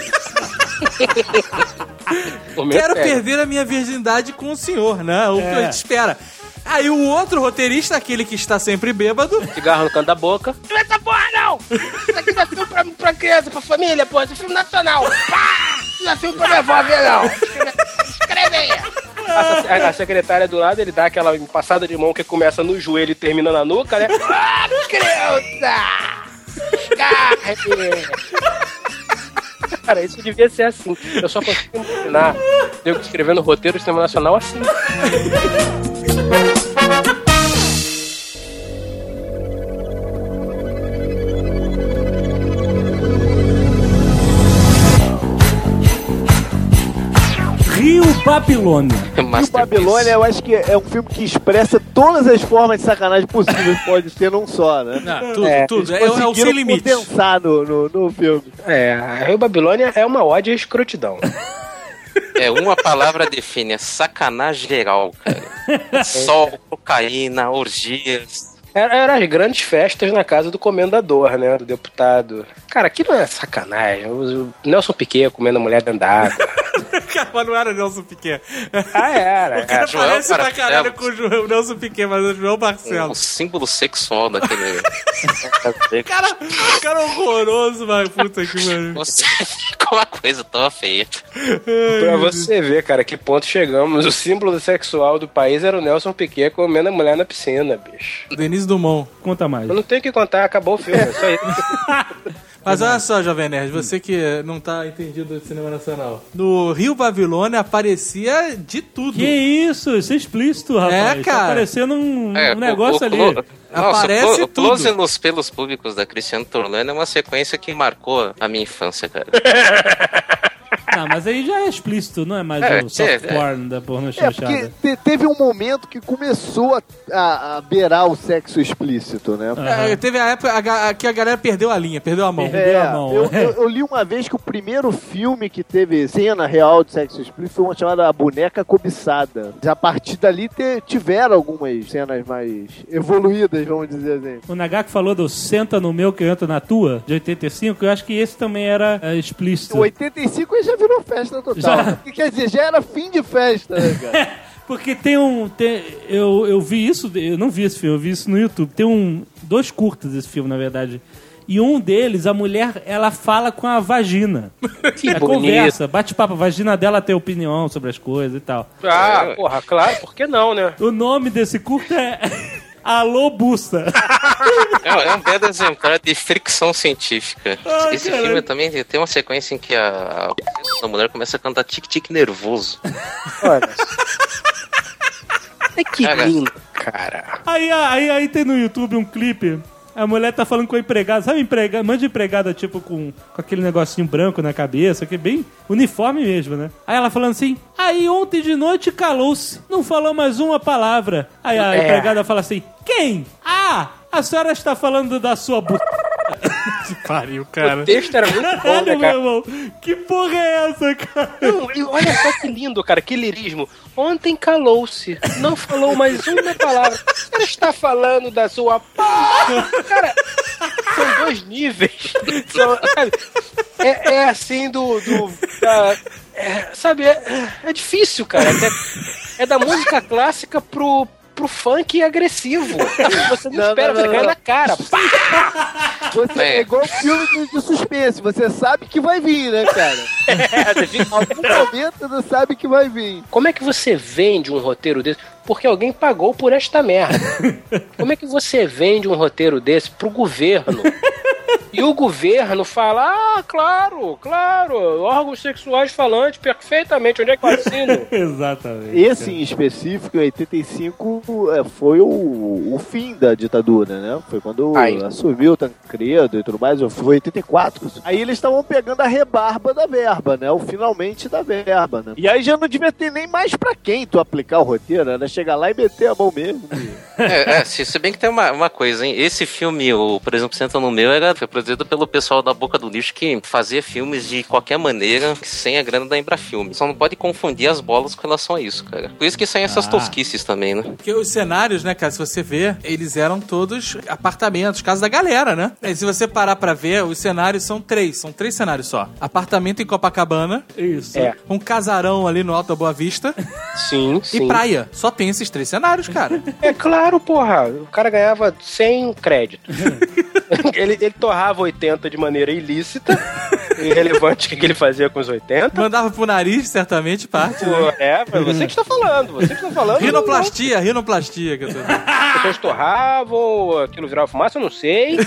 Quero pede. perder a minha virgindade com o senhor, né? O é. que a gente espera. Aí o outro roteirista, aquele que está sempre bêbado... Cigarro no canto da boca. Não é essa porra, não! Isso aqui não é filme pra, pra criança, pra família, porra. Isso é filme nacional. Pá! Não é filme pra minha avó ver, não. Escreve aí. A, a secretária do lado, ele dá aquela passada de mão que começa no joelho e termina na nuca, né? Ah, criança! Escarre! Cara, isso devia ser assim. Eu só consigo imaginar eu escrevendo roteiro do cinema nacional assim. Rio Babilônia. Rio Babilônia, eu acho que é um filme que expressa todas as formas de sacanagem possíveis que pode ter num só, né? Não, tudo, é, tudo. É, é o sem limite. Pensar no, no, no filme. É, Rio Babilônia é uma ode à escrotidão. É, uma palavra define, é sacanagem geral, cara. Sol, cocaína, orgias. Eram as grandes festas na casa do comendador, né? Do deputado. Cara, aquilo é sacanagem. O Nelson Piquet comendo a mulher dentro da água. Cara, mas não era Nelson Piquet. Ah, era. O cara João parece pra caralho Barcelos. com o João, Nelson Piquet, mas é o João Barcelos. O símbolo sexual daquele... cara, cara horroroso, mas puta que mano. Você ficou uma coisa tão feia. Pra você ver, cara, que ponto chegamos. O símbolo sexual do país era o Nelson Piquet comendo a mulher na piscina, bicho. Denise Dumont, conta mais. Eu não tenho o que contar, acabou o filme, é só isso. Mas olha só, Jovem Nerd, você que não tá entendido do cinema nacional. No Rio Babilônia aparecia de tudo. Que isso? Isso é explícito, rapaz. É, cara. Tá aparecendo um, É, um negócio o, o, ali. Nossa, Aparece o tudo. Close nos pelos públicos da Cristiano Torlano é uma sequência que marcou a minha infância, cara. Não, mas aí já é explícito, não é mais É, o soft é, porn da porno É, chanchada. porque te- teve um momento que começou a, a, a beirar o sexo explícito, né? É, teve a época a ga- que a galera perdeu a linha, perdeu a mão. Perdeu É, a mão. eu, eu, eu li uma vez que o primeiro filme que teve cena real de sexo explícito foi uma chamada A Boneca Cobiçada. Já a partir dali te- tiveram algumas cenas mais evoluídas, vamos dizer assim. O Nagaki falou do Senta no Meu que eu entro na tua, de oitenta e cinco, eu acho que esse também era é, explícito. Em oitenta e cinco ele já virou festa total. Já. Quer dizer, já era fim de festa, né, cara? Porque tem um... Tem, eu, eu vi isso, eu não vi esse filme, eu vi isso no YouTube. Tem um dois curtas desse filme, na verdade. E um deles, a mulher, ela fala com a vagina. Que é, bonito. conversa, bate-papo. A vagina dela tem opinião sobre as coisas e tal. Ah, porra, claro, por que não, né? O nome desse curta é... Alô, Bussa. É, é um belo exemplar de fricção científica. Ai, Esse caralho. filme também tem uma sequência em que a, a mulher começa a cantar tique-tique nervoso. Olha. É que Cara. lindo, cara. Aí, aí, aí tem no YouTube um clipe. A mulher tá falando com a empregada. Sabe empregada? Manda empregada, tipo, com, com aquele negocinho branco na cabeça, que é bem uniforme mesmo, né? Aí ela falando assim, aí ontem de noite calou-se. Não falou mais uma palavra. Aí a É. empregada fala assim, quem? Ah, a senhora está falando da sua bu... Que pariu, cara. O texto era muito bom, Caralho, né, meu cara? irmão. Que porra é essa, cara? Não, e olha só que lindo, cara, que lirismo. Ontem calou-se, não falou mais uma palavra. Ela está falando da sua... Cara, são dois níveis. São, sabe, é, é assim do... do da, é, sabe, é, é difícil, cara. É, é da música clássica pro... pro funk agressivo. Você não, Não, espera, não, você não, cai não. na cara. Pá! Você é, É. igual filme de, de suspense, você sabe que vai vir, né, cara? É, você fica- Em algum momento você sabe que vai vir. Como é que você vende um roteiro desse? Porque alguém pagou por esta merda. Como é que você vende um roteiro desse pro governo? E o governo fala, ah, claro, claro, órgãos sexuais falantes, perfeitamente, onde é que eu assino? Exatamente. Esse em específico, em oitenta e cinco, é, foi o, o fim da ditadura, né? Foi quando Ai. assumiu o Tancredo e tudo mais, foi oitenta e quatro. Aí eles estavam pegando a rebarba da verba, né? O finalmente da verba, né? E aí já não devia ter nem mais pra quem tu aplicar o roteiro, era chegar lá e meter a mão mesmo. É, é se, se bem que tem uma, uma coisa, hein? Esse filme, o, por exemplo, Senta no Meu, era, foi produzido pelo pessoal da Boca do Lixo que fazia filmes de qualquer maneira, sem a grana da Embrafilme. Só não pode confundir as bolas com relação a isso, cara. Por isso que saem essas Ah. tosquices também, né? Porque os cenários, né, cara, se você ver, eles eram todos apartamentos, casa da galera, né? E se você parar pra ver, os cenários são três, são três cenários só. Apartamento em Copacabana. Isso. É. Um casarão ali no Alto da Boa Vista. Sim, E sim. praia. Só tem esses três cenários, cara. É claro, porra. O cara ganhava cem créditos. ele, ele torrava oitenta de maneira ilícita. Irrelevante o que ele fazia com os oitenta. Mandava pro nariz, certamente, parte. Né? É, mas você que está falando. Você que está falando. Rinoplastia, rinoplastia. Que eu tô... Vocês torravam, aquilo virava fumaça, eu não sei.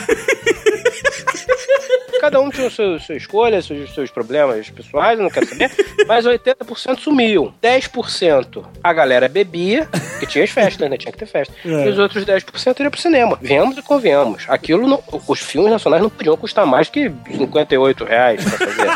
Cada um tinha a sua, sua escolha, seus, seus problemas pessoais, eu não quero saber. Mas oitenta por cento sumiam. dez por cento a galera bebia, que tinha as festas, né? Tinha que ter festa. É. E os outros dez por cento iam pro cinema. Venhamos e convenhamos. Aquilo, não, os filmes nacionais não podiam custar mais que cinquenta e oito reais pra fazer.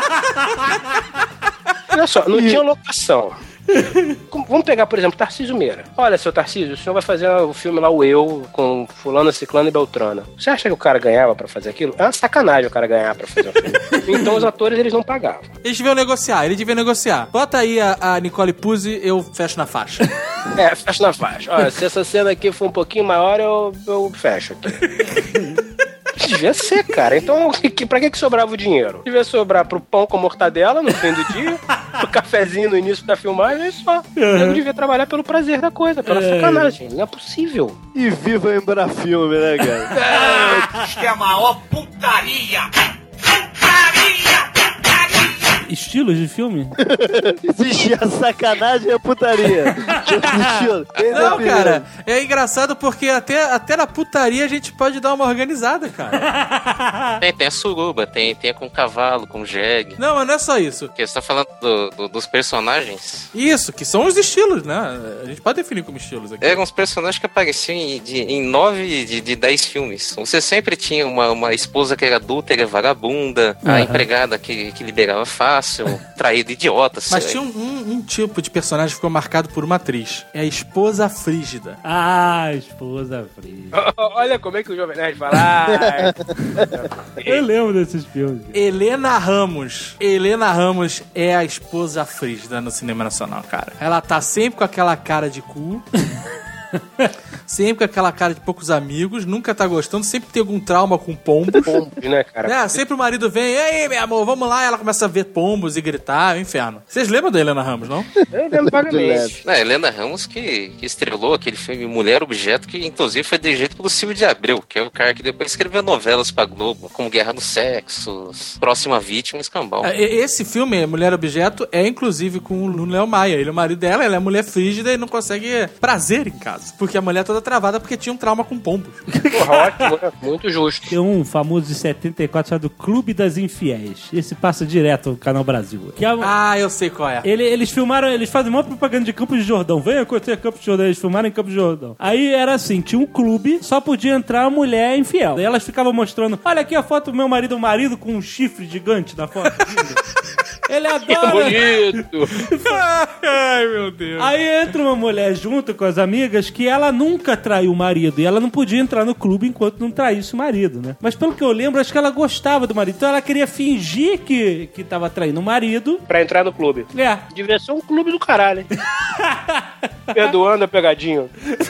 Olha só, não tinha locação. Como- Vamos pegar, por exemplo, Tarcísio Meira. Olha, seu Tarcísio, o senhor vai fazer o filme lá, o Eu, com fulano, ciclano e beltrana. Você acha que o cara ganhava pra fazer aquilo? É uma sacanagem o cara ganhar pra fazer o filme. Então os atores, eles não pagavam. Eles deviam negociar, eles deviam negociar. Bota aí a, a Nicole Puzzi, eu fecho na faixa. É, fecha na faixa. Olha, se essa cena aqui for um pouquinho maior, eu, eu fecho aqui. Devia ser, cara. Então, que, pra que que sobrava o dinheiro? Devia sobrar pro pão com mortadela no fim do dia, pro cafezinho no início da filmagem e só. Eu devia trabalhar pelo prazer da coisa, pela É. sacanagem. Não é possível. E viva a Embrafilme, né, cara? Isto é a maior putaria! Putaria! Putaria! Estilos de filme? Existe a sacanagem e a putaria. Estilo. Desde a Não, primeira. cara, é engraçado porque até, até na putaria a gente pode dar uma organizada, cara. Tem, tem a suruba, tem, tem a com cavalo, com jegue. Não, mas não é só isso. Porque você tá falando do- do- dos personagens. Isso, que são os estilos, né? A gente pode definir como estilos aqui. Eram uns personagens que apareciam em, de- em nove de, de dez filmes. Você sempre tinha uma, uma esposa que era adúltera, vagabunda, a Aham. empregada que, que liberava fácil, traída idiota. Mas sei tinha lá. um, um- um tipo de personagem que ficou marcado por uma atriz. É a esposa frígida. Ah, esposa fria. Olha como é que o Jovem Nerd fala. Ah, Eu lembro desses filmes. Helena Ramos. Helena Ramos é a esposa frígida no cinema nacional, cara. Ela tá sempre com aquela cara de cu. Sempre com aquela cara de poucos amigos, nunca tá gostando, sempre tem algum trauma com pombos. pombos, né, cara? É, sempre o marido vem, e aí, meu amor, vamos lá, e ela começa a ver pombos e gritar, é um inferno. Vocês lembram da Helena Ramos, não? Eu lembro vagamente. É, Helena Ramos que, que estrelou aquele filme Mulher Objeto, que inclusive foi dirigido pelo Silvio de Abreu, que é o cara que depois escreveu novelas pra Globo, como Guerra dos Sexos, Próxima Vítima, Escambau. É, e- Esse filme, Mulher Objeto, é inclusive com o Léo Maia. Ele é o marido dela, ela é mulher frígida e não consegue prazer em casa. Porque a mulher toda travada porque tinha um trauma com pombos. Porra, ótimo, né? Muito justo. Tem um famoso de setenta e quatro chamado Clube das Infiéis. Esse passa direto no Canal Brasil. Que é, Ah, eu sei qual é. ele- eles filmaram, eles fazem uma propaganda de Campos de Jordão. Venha conhecer Campos de Jordão. Eles filmaram em Campos de Jordão. Aí era assim, tinha um clube, só podia entrar mulher infiel. Daí elas ficavam mostrando, olha aqui a foto do meu marido, o marido com um chifre gigante na foto. Ele Que adora. bonito. Ai, meu Deus. Aí entra uma mulher junto com as amigas que ela nunca traiu o marido e ela não podia entrar no clube enquanto não traísse o marido, né? Mas pelo que eu lembro, acho que ela gostava do marido. Então ela queria fingir que, que tava traindo o marido. Pra entrar no clube. É. Devia ser um clube do caralho, hein? Perdoando a pegadinha.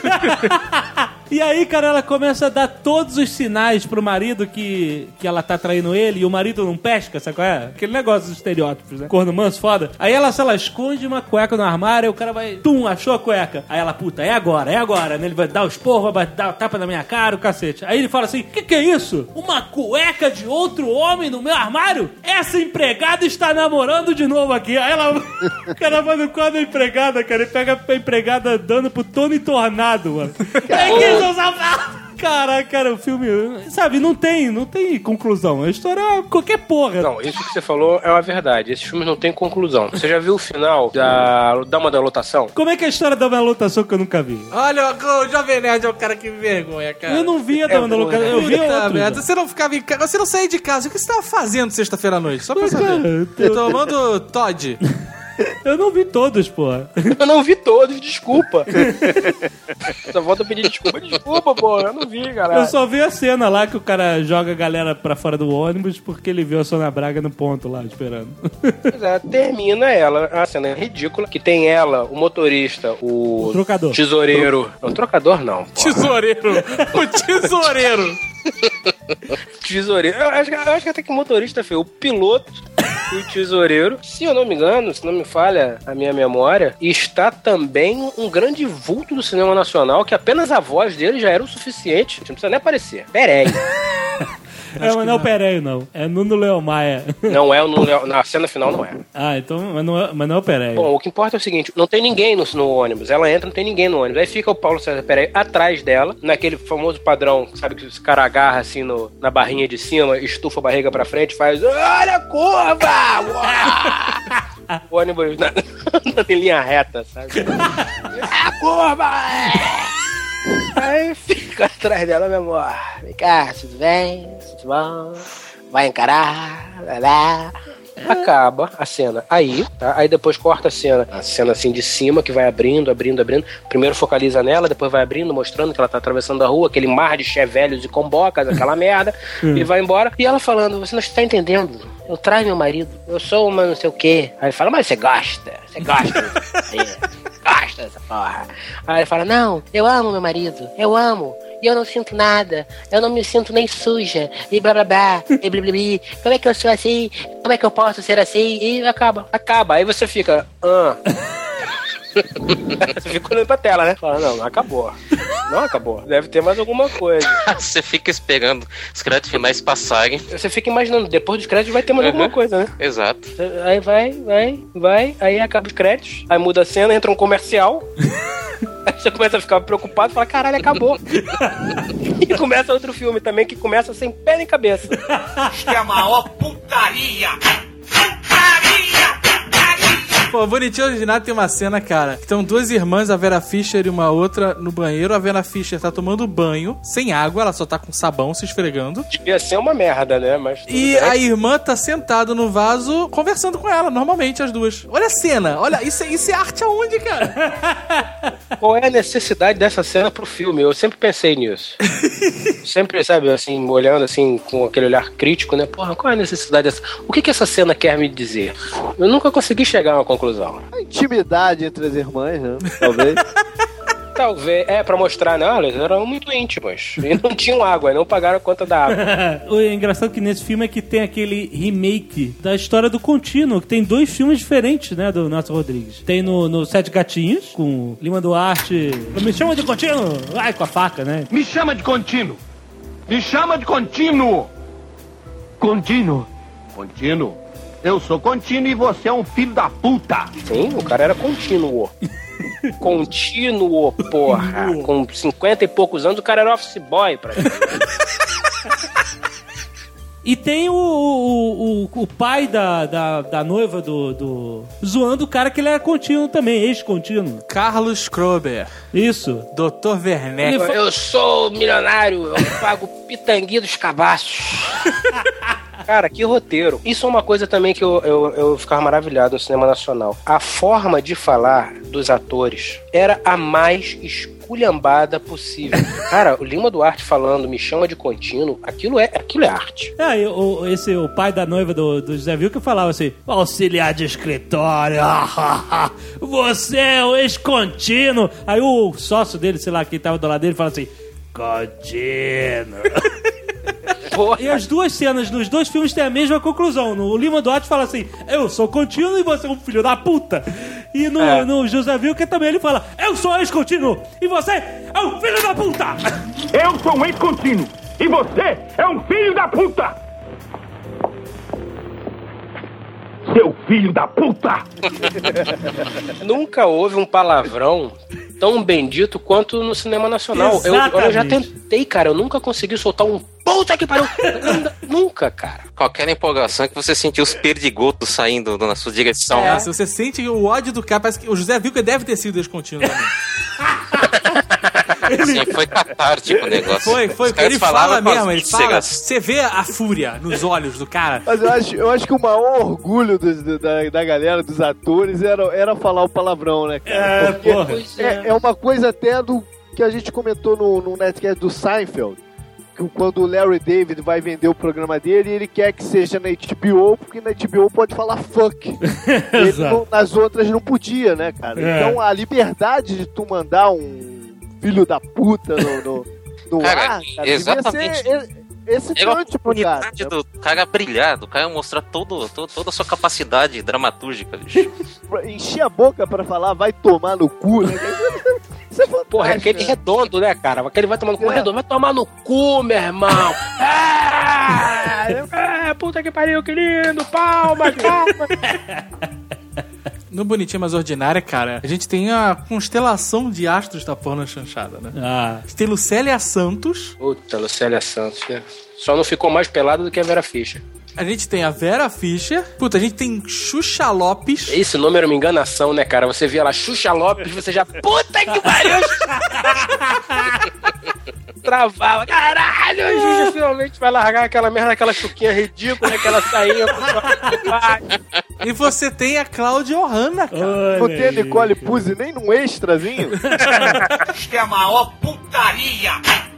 E aí, cara, ela começa a dar todos os sinais pro marido que, que ela tá traindo ele e o marido não pesca, sabe qual é? Aquele negócio dos estereótipos, né? Corno manso, foda. Aí ela, se ela esconde uma cueca no armário, aí o cara vai, tum, achou a cueca. Aí ela, puta, é agora, é agora, né? Ele vai dar os porros, vai dar o tapa na minha cara, o cacete. Aí ele fala assim, que que é isso? Uma cueca de outro homem no meu armário? Essa empregada está namorando de novo aqui. Aí ela, o cara vai no quadro da empregada, cara, e pega a empregada dando pro Tony Tornado, mano. É que são safados. Caraca, cara, o filme... Sabe, não tem, não tem conclusão. A história é qualquer porra. Não, isso que você falou é uma verdade. Esses filmes não tem conclusão. Você já viu o final da Dama da Lotação? Como é que é a história da Dama da Lotação que eu nunca vi? Olha, o Jovem Nerd é o cara que me vergonha, cara. Eu não vi a Dama da Lotação. Eu vi Puta outro. merda. Você não ficava em casa, você não saía de casa. O que você tava fazendo sexta-feira à noite? Só pra saber. Eu... Tomando Todd. Eu não vi todos, porra. Eu não vi todos, desculpa. Só volta a pedir desculpa. Desculpa, porra, eu não vi, galera. Eu só vi a cena lá que o cara joga a galera pra fora do ônibus porque ele viu a Sônia Braga no ponto lá, esperando. Pois é, termina ela, a cena é ridícula, que tem ela, o motorista, o... O trocador. Tesoureiro. Não, trocador não, porra. Tesoureiro. O tesoureiro. Tesoureiro. Eu acho, eu acho que até que o motorista foi o piloto e o tesoureiro. Se eu não me engano, se não me falha a minha memória, está também um grande vulto do cinema nacional que apenas a voz dele já era o suficiente. Não precisa nem aparecer. Peraí. É, mas não é o Pereio, não. É Nuno Leão Maia. Não é o Nuno Leão... Na cena final não é. Ah, então... Mas não é, mas não é o Pereio. Bom, o que importa é o seguinte, não tem ninguém no, no ônibus. Ela entra, não tem ninguém no ônibus. Aí fica o Paulo César Pereio atrás dela, naquele famoso padrão, sabe, que esse cara agarra assim no, na barrinha de cima, estufa a barriga pra frente, faz... Olha a curva! O ônibus na, na linha reta, sabe? A curva! Aí fica atrás dela, meu amor. Vem cá, tudo bem? Tudo bom? Vai encarar? Vai lá. Acaba a cena aí, tá? Aí depois corta a cena, a cena assim de cima, que vai abrindo, abrindo, abrindo. Primeiro focaliza nela, depois vai abrindo, mostrando que ela tá atravessando a rua, aquele mar de chevelhos e combocas, aquela merda, e vai embora. E ela falando, você não está entendendo, eu traio meu marido, eu sou uma não sei o quê. Aí ele fala, mas você gosta, você gosta disso, gosta dessa porra. Aí ele fala, não, eu amo meu marido, eu amo. E eu não sinto nada, eu não me sinto nem suja, e blá blá blá, e blá blá blá, como é que eu sou assim, como é que eu posso ser assim, e acaba, acaba, aí você fica, ah. Você fica olhando pra tela, né? Fala, não, não acabou, não acabou, deve ter mais alguma coisa. Você fica esperando os créditos finais passarem. Você fica imaginando, depois dos créditos vai ter mais uhum. alguma coisa, né? Exato. Aí vai, vai, vai, aí acaba os créditos, aí muda a cena, entra um comercial. Aí você começa a ficar preocupado e fala, caralho, acabou. E começa outro filme também que começa sem pé nem cabeça. Isto é a maior putaria! Putaria! Pô, Bonitinho Original tem uma cena, cara, que estão duas irmãs, a Vera Fischer e uma outra no banheiro. A Vera Fischer tá tomando banho, sem água, ela só tá com sabão se esfregando. Devia ser uma merda, né? Mas e bem. A irmã tá sentada no vaso, conversando com ela, normalmente, as duas. Olha a cena, olha, isso, isso é arte aonde, cara? Qual é a necessidade dessa cena pro filme? Eu sempre pensei nisso. Sempre, sabe, assim, olhando assim, com aquele olhar crítico, né? Porra, qual é a necessidade dessa... O que que essa cena quer me dizer? Eu nunca consegui chegar a uma conclusão. A intimidade entre as irmãs, né? Talvez. Talvez, é, pra mostrar, não, eles eram muito íntimos. E não tinham água, não pagaram a conta da água. O engraçado que nesse filme é que tem aquele remake da história do Contínuo, que tem dois filmes diferentes, né, do Nelson Rodrigues. Tem no, no Sete Gatinhos, com Lima Duarte. Me chama de Contínuo! Ai, com a faca, né? Me chama de Contínuo! Me chama de Contínuo! Contínuo! Contínuo! Eu sou contínuo e você é um filho da puta! Sim, o cara era contínuo. Contínuo, porra. Com cinquenta e poucos anos, o cara era office boy pra ele. E tem o, o, o, o pai da, da, da noiva do, do... zoando o cara que ele era contínuo também, ex-contínuo. Carlos Krober. Isso. doutor Werneck. Fa... Eu sou milionário, eu pago pitanguinha dos cabaços. Cara, que roteiro. Isso é uma coisa também que eu, eu, eu ficava maravilhado no cinema nacional. A forma de falar dos atores era a mais esculhambada possível. Cara, o Lima Duarte falando, me chama de contínuo, aquilo é, aquilo é arte. É, e o, esse, o pai da noiva do, do José Vilca falava assim, auxiliar de escritório, você é o ex-contínuo. Aí o sócio dele, sei lá, quem tava do lado dele, fala assim, contínuo. Porra. E as duas cenas nos dois filmes têm a mesma conclusão. No Lima Duarte fala assim, eu sou contínuo e você é um filho da puta. E no, é. no José Vilca também ele fala, eu sou ex-contínuo e você é um filho da puta. Eu sou um ex-contínuo e você é um filho da puta. Seu filho da puta. Nunca houve um palavrão tão bendito quanto no cinema nacional. Eu, eu já tentei, cara, eu nunca consegui soltar um puta que pariu. Nunca, cara. Qualquer empolgação que você sentiu os perdigotos saindo na sua direção. É, se você sente o ódio do cara, parece que o José viu que deve ter sido descontínuo também. Ele... Sim, foi catártico o negócio. Foi, foi, porque ele fala mesmo, ele fala. Você vê a fúria nos olhos do cara. Mas eu acho, eu acho que o maior orgulho dos, da, da galera, dos atores, era, era falar o palavrão, né, cara? É, porra. É, é uma coisa até do que a gente comentou no, no Netcast do Seinfeld. Que quando o Larry David vai vender o programa dele, ele quer que seja na H B O, porque na H B O pode falar fuck. Ele não, nas outras não podia, né, cara? É. Então a liberdade de tu mandar um filho da puta no, no, no cara, ar, cara, exatamente. Ser esse é uma tipo, oportunidade cara. do cara brilhar, do cara mostrar todo, todo, toda a sua capacidade dramatúrgica, bicho. Encher a boca pra falar, vai tomar no cu, né? Isso é fantástico. Porra, é aquele redondo, né, cara? Aquele vai tomar no cu é. redondo, vai tomar no cu, meu irmão. É, puta que pariu, que lindo, palma, palma. No Bonitinha Mais Ordinária, cara, a gente tem a constelação de astros da porno chanchada, né? Ah. A gente tem Lucélia Santos. Puta, Lucélia Santos, né? Só não ficou mais pelada do que a Vera Fischer. A gente tem a Vera Fischer. Puta, a gente tem Xuxa Lopes. Esse nome era uma enganação, né, cara? Você via lá Xuxa Lopes, você já... Puta que pariu! Travava. Caralho, a Xuxa finalmente vai largar aquela merda, aquela chuquinha ridícula, aquela sainha. E você tem a Cláudia Ohana, cara. Não tem a Nicole Puzzi nem num extrazinho? Isto é a maior putaria!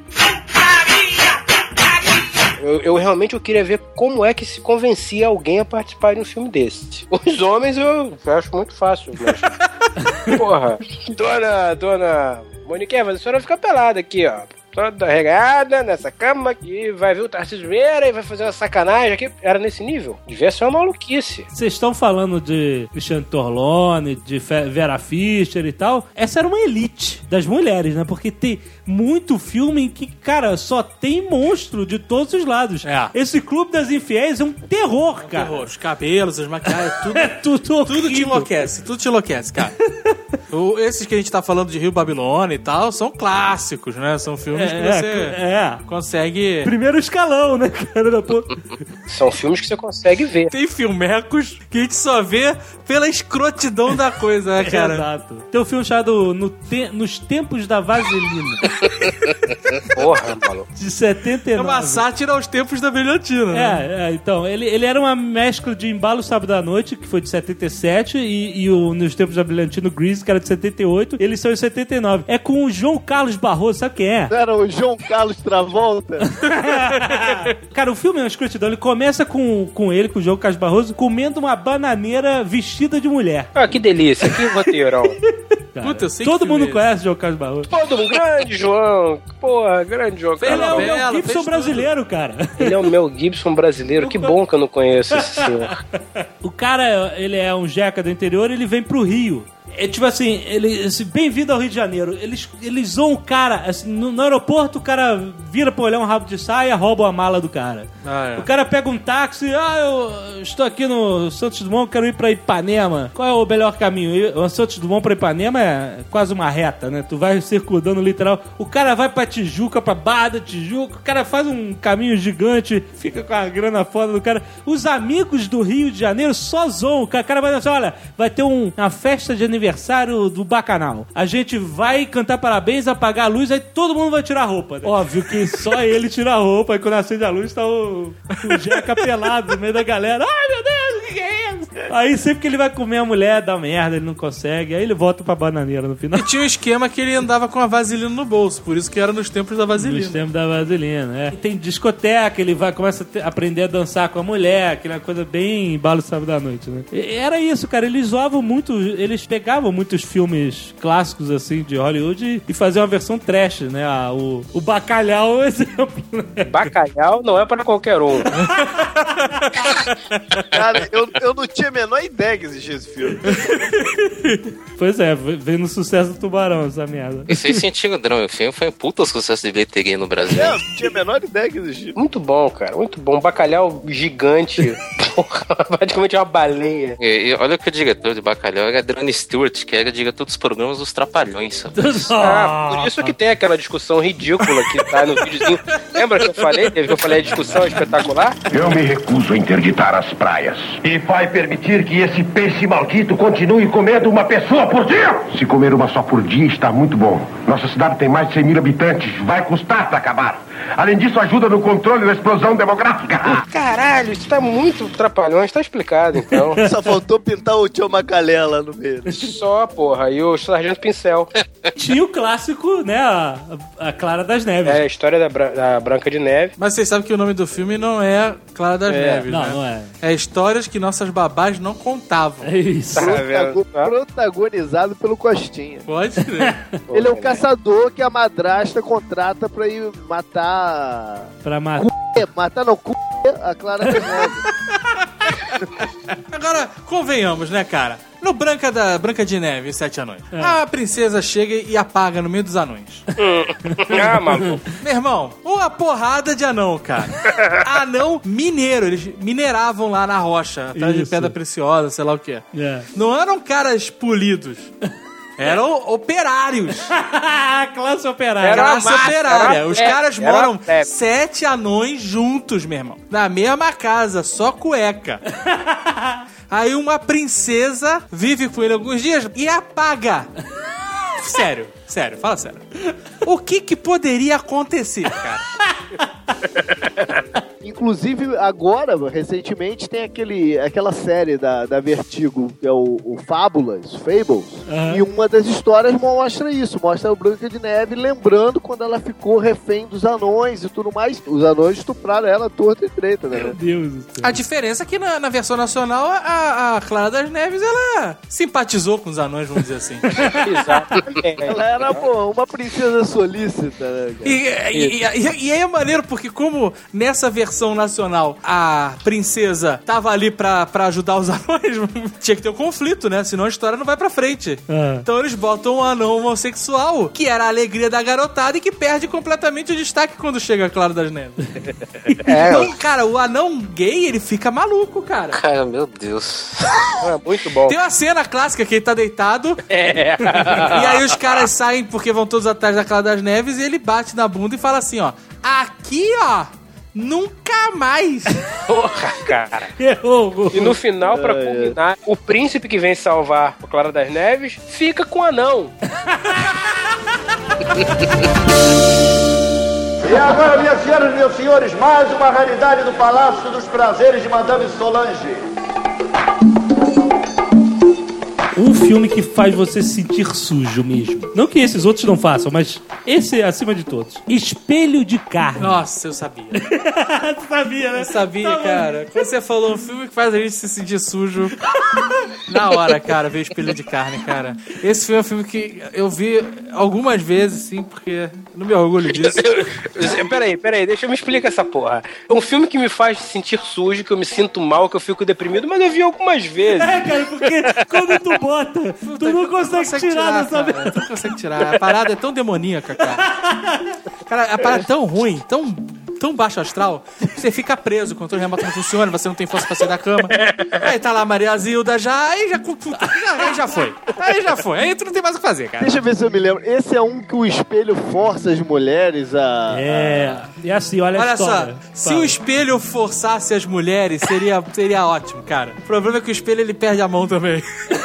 Eu, eu realmente eu queria ver como é que se convencia alguém a participar de um filme desse. Os homens eu, eu acho muito fácil, mas... Porra, dona, dona Monique Evans, a senhora fica pelada aqui, ó. Toda regada nessa cama aqui, vai ver o Tarcísio Meira e vai fazer uma sacanagem aqui. Era nesse nível. Devia ser uma maluquice. Vocês estão falando de Cristiano Torlone, de Vera Fischer e tal. Essa era uma elite das mulheres, né? Porque tem muito filme em que, cara, só tem monstro de todos os lados. É. Esse Clube das Infiéis é um terror, cara. Terror. Os cabelos, as maquiagens, tudo, é tudo, tudo te enlouquece. Tudo te enlouquece, cara. o, esses que a gente tá falando de Rio Babilônia e tal, são clássicos, né? São filmes que você é. consegue... Primeiro escalão, né, cara? São filmes que você consegue ver. Tem filmecos que a gente só vê pela escrotidão da coisa, né, cara? Exato. Tem um filme chamado no te... Nos Tempos da Vaselina. Porra, maluco. De setenta e nove. É uma sátira aos tempos da brilhantina. É, é, então, ele, ele era uma mescla de Embalo Sábado à Noite, que foi de setenta e sete, e, e o Nos Tempos da Brilhantina, o Grease, que era de setenta e oito. Eles são de setenta e nove. É com o João Carlos Barroso, sabe quem é? Era o João Carlos Travolta. Cara, o filme é uma escrotidão. Ele começa com, com ele, com o João Carlos Barroso, comendo uma bananeira vestida de mulher. Ah, que delícia, que roteirão. Cara, puta, eu sei todo mundo conhece o João Carlos Barroso. Todo mundo, grande João. Porra, grande João. Ele é o Mel Gibson brasileiro, cara. Ele é o Mel Gibson brasileiro. Que bom que eu não conheço esse senhor. O cara, ele é um jeca do interior, ele vem pro Rio. É tipo assim, ele, assim, bem-vindo ao Rio de Janeiro. Eles, eles zoam o cara, assim, no, no aeroporto o cara vira pra olhar um rabo de saia, rouba a mala do cara. Ah, é. O cara pega um táxi, ah, eu estou aqui no Santos Dumont, quero ir pra Ipanema. Qual é o melhor caminho? O Santos Dumont pra Ipanema é quase uma reta, né? Tu vai circundando literal. O cara vai pra Tijuca, pra Barra da Tijuca, o cara faz um caminho gigante, fica com a grana foda do cara. Os amigos do Rio de Janeiro só zoam. O cara vai dizer, olha, vai ter um, uma festa de aniversário aniversário do Bacanal. A gente vai cantar parabéns, apagar a luz, aí todo mundo vai tirar a roupa, né? Óbvio que só ele tira a roupa, aí quando acende a luz tá o, o Jeca pelado no meio da galera. Ai, meu Deus, o que é isso? Aí sempre que ele vai comer a mulher, dá merda, ele não consegue, aí ele volta pra bananeira no final. E tinha um esquema que ele andava com a vaselina no bolso, por isso que era nos tempos da vaselina. Nos tempos da vaselina, é. E tem discoteca, ele vai, começa a ter, aprender a dançar com a mulher, aquela coisa bem embalo sábado da noite, né? E era isso, cara, eles zoavam muito, eles pegavam muitos filmes clássicos, assim, de Hollywood e, e faziam uma versão trash, né? Ah, o, o Bacalhau é um exemplo, né? Bacalhau não é para qualquer um. Cara, eu, eu não tinha tinha a menor ideia que existia esse filme. Pois é, veio no sucesso do Tubarão essa merda. E sem sentido, não. O filme foi um puta sucesso de bilheteria no Brasil. É, não tinha a menor ideia que existia. Muito bom, cara. Muito bom. Bacalhau gigante. Porra, praticamente uma baleia. E, e olha que o diretor de Bacalhau era Drone Stewart, que era diretor dos programas dos Trapalhões. Sabe? Ah, por isso que tem aquela discussão ridícula que tá no videozinho. Lembra que eu falei? Que eu falei a discussão espetacular? Eu me recuso a interditar as praias. E vai permitir que esse peixe maldito continue comendo uma pessoa por dia? Se comer uma só por dia está muito bom. Nossa cidade tem mais de cem mil habitantes. Vai custar para acabar. Além disso, ajuda no controle da explosão demográfica. Caralho, isso tá muito Trapalhões, tá explicado, então. Só faltou pintar o tio Macalé lá no meio. Só, porra, e o Sargento Pincel. Tinha o clássico, né, a, a Clara das Neves. É, a história da, Bra- da Branca de Neve. Mas vocês sabem que o nome do filme não é Clara das É. Neves, Não, né? não é. É histórias que nossas babás não contavam. É isso. Tá vendo? Protago- protagonizado pelo Costinha. Pode ser. Ele é um caçador que a madrasta contrata pra ir matar... Pra matar. Matar não, cu... a Clara das Neves. Agora, convenhamos, né, cara? No Branca, da, Branca de Neve e Sete Anões, É. a princesa chega e apaga no meio dos anões. Ah, maluco. Meu irmão, uma porrada de anão, cara. Anão mineiro. Eles mineravam lá na rocha, atrás de Isso. pedra preciosa, sei lá o quê. É. Não eram caras polidos. Eram operários. Classe operária. Era Classe massa, operária. era Os plebe, caras era moram plebe. sete anões juntos, meu irmão. Na mesma casa, só cueca. Aí uma princesa vive com ele alguns dias e apaga. Sério, sério, fala sério. O que que poderia acontecer, cara? Inclusive, agora, recentemente, tem aquele, aquela série da, da Vertigo, que é o, o Fábulas, Fables, Uhum. e uma das histórias mostra isso, mostra a Branca de Neve lembrando quando ela ficou refém dos anões e tudo mais. Os anões estupraram ela torta e direita, né? Meu Deus do céu. A diferença é que na, na versão nacional, a, a Clara das Neves, ela simpatizou com os anões, vamos dizer assim. Exatamente. Ela era, pô, uma princesa solícita, né, cara? E, e, e, e aí é maneiro porque como nessa versão nacional a princesa tava ali pra, pra ajudar os anões, tinha que ter um conflito, né? Senão a história não vai pra frente. Ah. Então eles botam um anão homossexual, que era a alegria da garotada e que perde completamente o destaque quando chega a Clara das Neves. É, Então, cara, o anão gay, ele fica maluco, cara. Cara, meu Deus. é muito bom. Tem uma cena clássica que ele tá deitado É. e aí os caras saem porque vão todos atrás da Clara das Neves e ele bate na bunda e fala assim, ó, aqui, ó, nunca mais. Porra, cara. Errou. E no final, pra combinar, o príncipe que vem salvar a Clara das Neves fica com o anão. E agora, minhas senhoras e meus senhores, mais uma raridade do Palácio dos Prazeres de Madame Solange. Um filme que faz você se sentir sujo mesmo. Não que esses outros não façam, mas esse é acima de todos. Espelho de Carne. Nossa, eu sabia. Tu sabia, né? Eu sabia, Tá, cara. Quando você falou um filme que faz a gente se sentir sujo, na hora, cara, ver Espelho de Carne, cara. Esse filme é um filme que eu vi algumas vezes, sim, porque não me orgulho disso. Peraí, peraí, deixa eu me explicar essa porra. É um filme que me faz sentir sujo, que eu me sinto mal, que eu fico deprimido, mas eu vi algumas vezes. É, cara, porque quando tu bota, tu não consegue, tirar dessa cara. merda. Tu não consegue tirar. A parada é tão demoníaca, cara. Cara, a parada é tão ruim, tão, tão baixo astral, que você fica preso, o controle remoto não funciona, você não tem força pra sair da cama. Aí tá lá a Maria Zilda já, aí já, aí já foi. Aí já foi. Aí tu não tem mais o que fazer, cara. Deixa eu ver se eu me lembro. Esse é um que o espelho força as mulheres a... É, e assim, olha, Olha a história. só, se o espelho forçasse as mulheres, seria, seria ótimo, cara. O problema é que o espelho ele perde a mão também.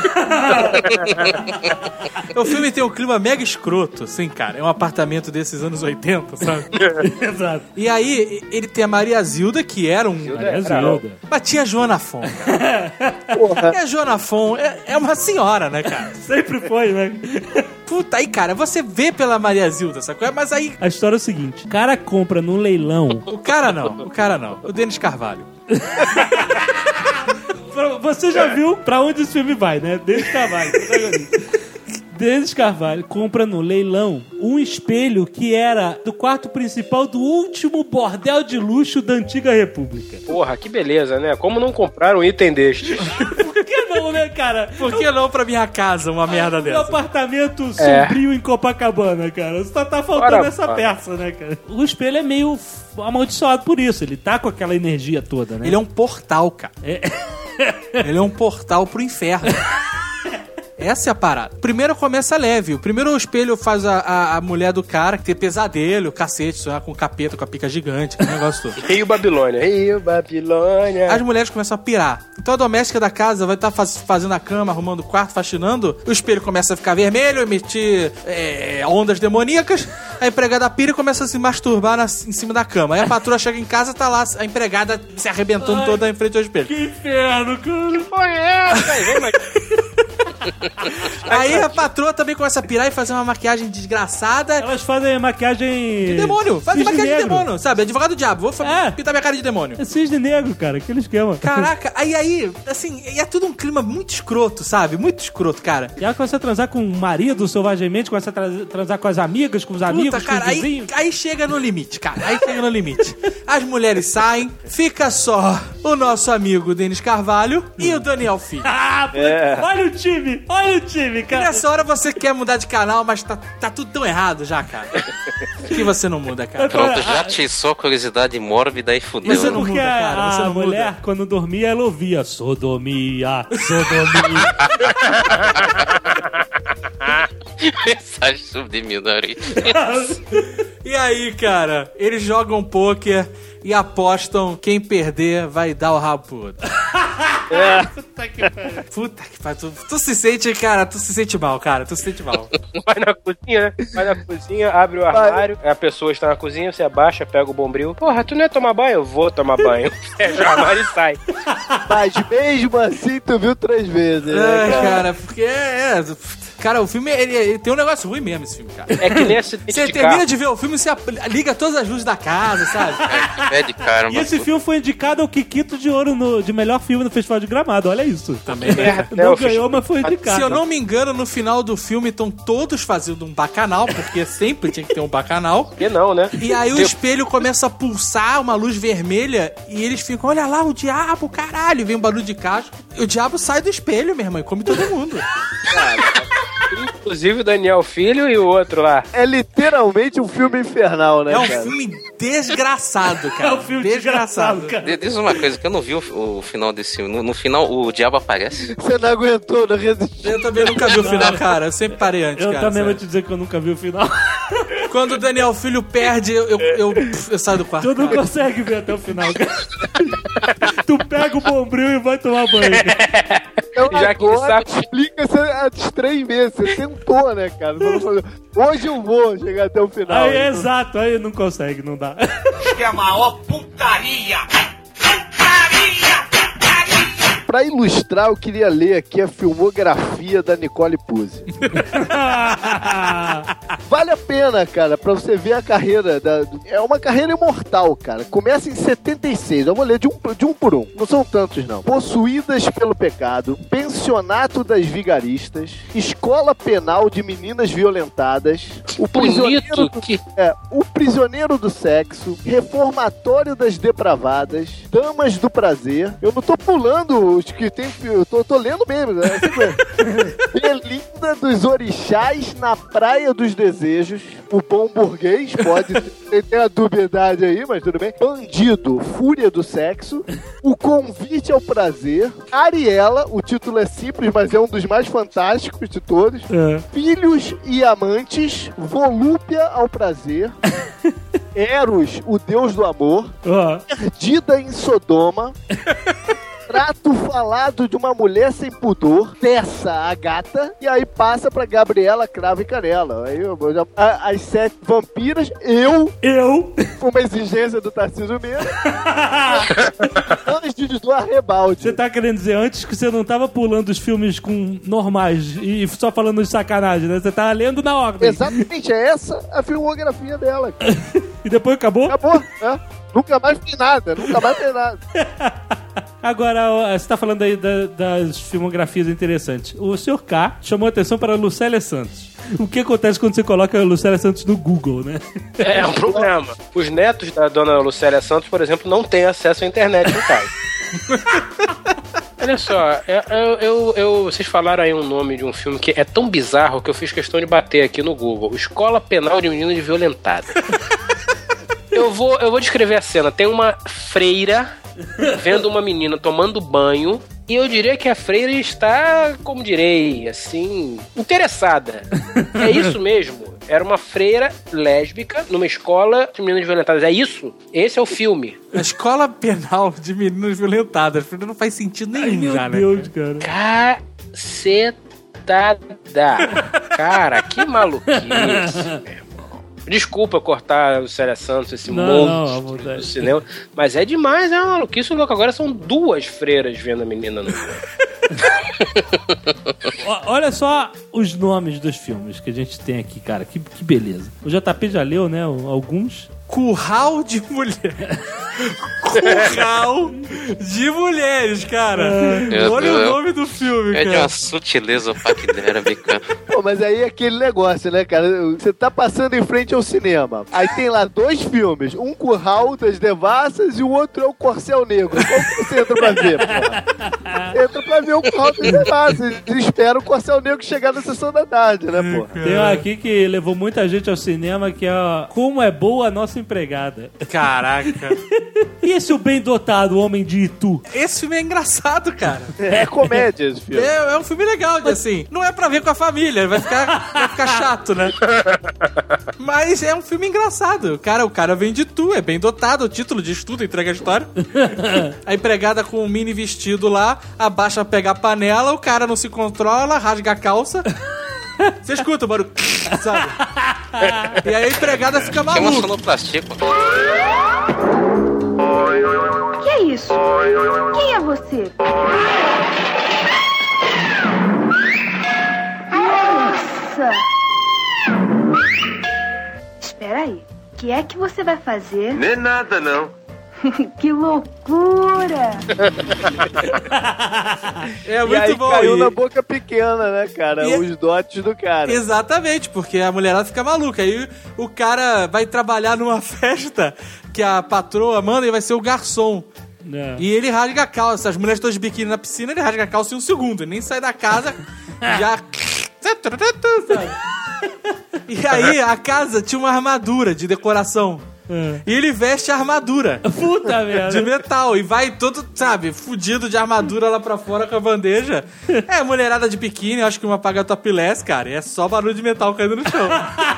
O filme tem um clima mega escroto, assim, cara. É um apartamento desses anos oitenta, sabe? Exato. E aí, ele tem a Maria Zilda, que era um... Maria Zilda. Mas tinha a Joana Fon, cara. E a Joana Fon é, é uma senhora, né, cara? Sempre foi, né? Puta, aí, cara, você vê pela Maria Zilda, sacou? Mas aí... A história é o seguinte: o cara compra num leilão. O cara não, o cara não. O Denis Carvalho. Você já viu pra onde esse filme vai, né? Denis Carvalho, protagonista. Denis Carvalho compra no leilão um espelho que era do quarto principal do último bordel de luxo da antiga república. Porra, que beleza, né? Como não comprar um item destes? que não, né, cara? Por que não pra minha casa uma merda Um dessa? apartamento É. sombrio em Copacabana, cara. Só tá faltando Ora, essa ora. peça, né, cara? O espelho é meio f- amaldiçoado por isso. Ele tá com aquela energia toda, né? Ele é um portal, cara. É. Ele é um portal pro inferno. Essa é a parada. Primeiro começa leve. O primeiro o espelho faz a, a, a mulher do cara que tem pesadelo, cacete, sonhar com o capeta, com a pica gigante, aquele negócio todo. Rio Babilônia, Rio Babilônia. As mulheres começam a pirar. Então a doméstica da casa vai estar faz, fazendo a cama, arrumando o quarto, faxinando. O espelho começa a ficar vermelho, emitir é, ondas demoníacas. A empregada pira e começa a se masturbar na, em cima da cama. Aí a patroa chega em casa, tá lá a empregada se arrebentando Ai, toda em frente ao espelho. Que inferno, cara. Foi essa? Aí, vem, mas... Aí a patroa também começa a pirar e fazer uma maquiagem desgraçada. Elas fazem maquiagem... De demônio. Faz Cisne maquiagem de negro. demônio, sabe? Advogado do diabo. Vou fa- É. pintar minha cara de demônio. É cisne negro, cara. Aquele esquema. Caraca, aí, aí, assim, e é tudo um clima muito escroto, sabe? Muito escroto, cara. E ela começa a transar com o marido selvagemente, começa a tra- transar com as amigas, com os amigos, Puta, cara, com os aí, vizinhos. aí chega no limite, cara. Aí chega no limite. As mulheres saem, fica só o nosso amigo Denis Carvalho e o Daniel Filho. Ah, puta, É. olha o time, olha o time, E cara. nessa hora você quer mudar de canal, mas tá, tá tudo tão errado já, cara. Por que você não muda, cara? Pronto, já atiçou a curiosidade mórbida e fudeu. Você não Porque muda, cara, a, você a não mulher, muda. quando dormia, ela ouvia sodomia, sodomia. Mensagem subliminar aí. E aí, cara, eles jogam pôquer e apostam quem perder vai dar o rabo pro outro. Puta que pariu. Puta que pariu. Tu, tu se sente, cara, tu se sente mal, cara, tu se sente mal. Vai na cozinha, né? Vai na cozinha, abre o armário, a pessoa está na cozinha, você abaixa, pega o bombril. Porra, tu não ia tomar banho? Eu vou tomar banho. Fecha o armário e sai. Mas mesmo assim, tu viu três vezes, né, Ai, cara? cara, porque é... é, Cara, o filme, ele, ele tem um negócio ruim mesmo, esse filme, cara. É que nem acidente Você de termina carro. de ver o filme, você ap- liga todas as luzes da casa, sabe? É de karma. E esse filme foi indicado ao Kikito de Ouro no, de melhor filme no Festival de Gramado, olha isso. Também. É, Não eu ganhou, fiz- mas foi indicado. Se eu não me engano, no final do filme estão todos fazendo um bacanal, porque sempre tinha que ter um bacanal. Por que não, né? E aí o Tem- espelho começa a pulsar uma luz vermelha e eles ficam, olha lá, o diabo, caralho. E vem um barulho de casco. E o diabo sai do espelho, meu irmão, e come todo mundo. Inclusive o Daniel Filho e o outro lá. É literalmente um filme infernal, né, É um cara? filme desgraçado, cara. É um filme desgraçado, cara. D- Diz uma coisa que eu não vi o, o final desse filme. No, no final, o diabo aparece. Você não aguentou, não resistiu. Eu também nunca vi o final, cara. Eu sempre parei antes, Eu cara. também vou sério. te dizer que eu nunca vi o final. Quando o Daniel Filho perde, eu, eu, eu, eu saio do quarto. Tu não cara. consegue ver até o final, cara. Tu pega o bombril e vai tomar banho, cara. Então Já que agora sabe- explica você as três vezes. Você tentou, né, cara? Você falou, hoje eu vou chegar até o final. Aí, Então, exato, aí não consegue, não dá. Que é a maior putaria. Pra ilustrar, eu queria ler aqui a filmografia da Nicole Puzzi. Vale a pena, cara, pra você ver a carreira. Da... É uma carreira imortal, cara. Começa em setenta e seis. Vamos ler de um, de um por um. Não são tantos, não. Possuídas pelo Pecado, Pensionato das Vigaristas, Escola Penal de Meninas Violentadas, O Prisioneiro Bonito do... que... É, O Prisioneiro do Sexo, Reformatório das Depravadas, Damas do Prazer. Eu não tô pulando os que tem. Eu tô, tô lendo mesmo, né? Assim mesmo. Belinda dos Orixás na Praia dos Desejos. O Bom Burguês, pode ter, tem a dubiedade aí, mas tudo bem. Bandido, Fúria do Sexo. O Convite ao Prazer. Ariela, o título é simples, mas é um dos mais fantásticos de todos. É. Filhos e Amantes, Volúpia ao Prazer, Eros, o Deus do Amor, Ó, Perdida em Sodoma, Trato Falado de uma Mulher Sem Pudor, Tessa, a Gata, e aí passa pra Gabriela Cravo e Canela. Aí eu, eu já, a- as Sete Vampiras, eu, eu. uma exigência do Tarcísio mesmo, Anjos do Arrebalde. Você tá querendo dizer antes que você não tava pulando os filmes com normais e só falando de sacanagem, né? Você tava lendo na ordem. Exatamente, é essa a filmografia dela, cara. E depois acabou? Acabou, né? Nunca mais tem nada, nunca mais tem nada. Agora, ó, você tá falando aí da- das filmografias interessantes. O senhor K chamou atenção para a Lucélia Santos. O que acontece quando você coloca a Lucélia Santos no Google, né? É um problema. Os netos da dona Lucélia Santos, por exemplo, não têm acesso à internet no caso. Olha só, eu, eu, eu, vocês falaram aí um nome de um filme que é tão bizarro que eu fiz questão de bater aqui no Google. Escola Penal de Menino de Violentada. Eu vou, eu vou descrever a cena. Tem uma freira vendo uma menina tomando banho e eu diria que a freira está, como direi, assim, interessada. É isso mesmo. Era uma freira lésbica numa escola de meninas violentadas. É isso? Esse é o filme. A escola penal de meninas violentadas. Não faz sentido nenhum. Ai, já, meu Deus, né? cara. Cacetada. Cara, que maluquice, meu irmão. Desculpa cortar o Célia Santos, esse não, monstro não, do cinema, mas é demais, é uma maluquice louco. Agora são duas freiras vendo a menina no Olha só os nomes dos filmes que a gente tem aqui, cara. Que, que beleza. O J P já leu, né? Alguns. Curral de mulher. Curral de mulheres, cara. É, Olha eu, o nome eu, do filme, é cara. É de uma sutileza paquidermica. Pô, mas aí é aquele negócio, né, cara? Você tá passando em frente ao cinema. Aí tem lá dois filmes. Um Curral das Devassas e o outro é o Corcel Negro. Qual que você entra pra ver, pô? Entra pra ver o Curral das Devassas. E espera o Corcel Negro chegar na sessão da tarde, né, pô? Tem um aqui que levou muita gente ao cinema, que é Como é Boa a Nossa Empregada. Caraca. E esse O Bem Dotado, o Homem de Itu? Esse filme é engraçado, cara. É comédia esse filme. É, é um filme legal, de, assim. Não é pra ver com a família, vai ficar, vai ficar chato, né? Mas é um filme engraçado. Cara, o cara vem de Tu, é bem dotado. O título diz tudo, entrega a história. A empregada com um mini vestido lá, abaixa a pegar a panela, o cara não se controla, rasga a calça. Você escuta o barulho, sabe? E aí a empregada fica maluca. Tem uma sonoplastia. Que é isso? Quem é você? Nossa! Espera aí. O que é que você vai fazer? Nem nada, não. Que loucura! É muito e aí bom. Caiu e... na boca pequena, né, cara? E... Os dotes do cara. Exatamente, porque a mulherada fica maluca. Aí o cara vai trabalhar numa festa que a patroa manda e vai ser o garçom. É. E ele rasga a calça. As mulheres todas de biquíni na piscina, ele rasga a calça em um segundo. Ele nem sai da casa, já... E aí a casa tinha uma armadura de decoração. É. E ele veste a armadura. Puta merda. De metal. E vai todo, sabe, fudido de armadura lá pra fora com a bandeja. É, mulherada de biquíni, acho que uma paga topless, cara. E é só barulho de metal caindo no chão.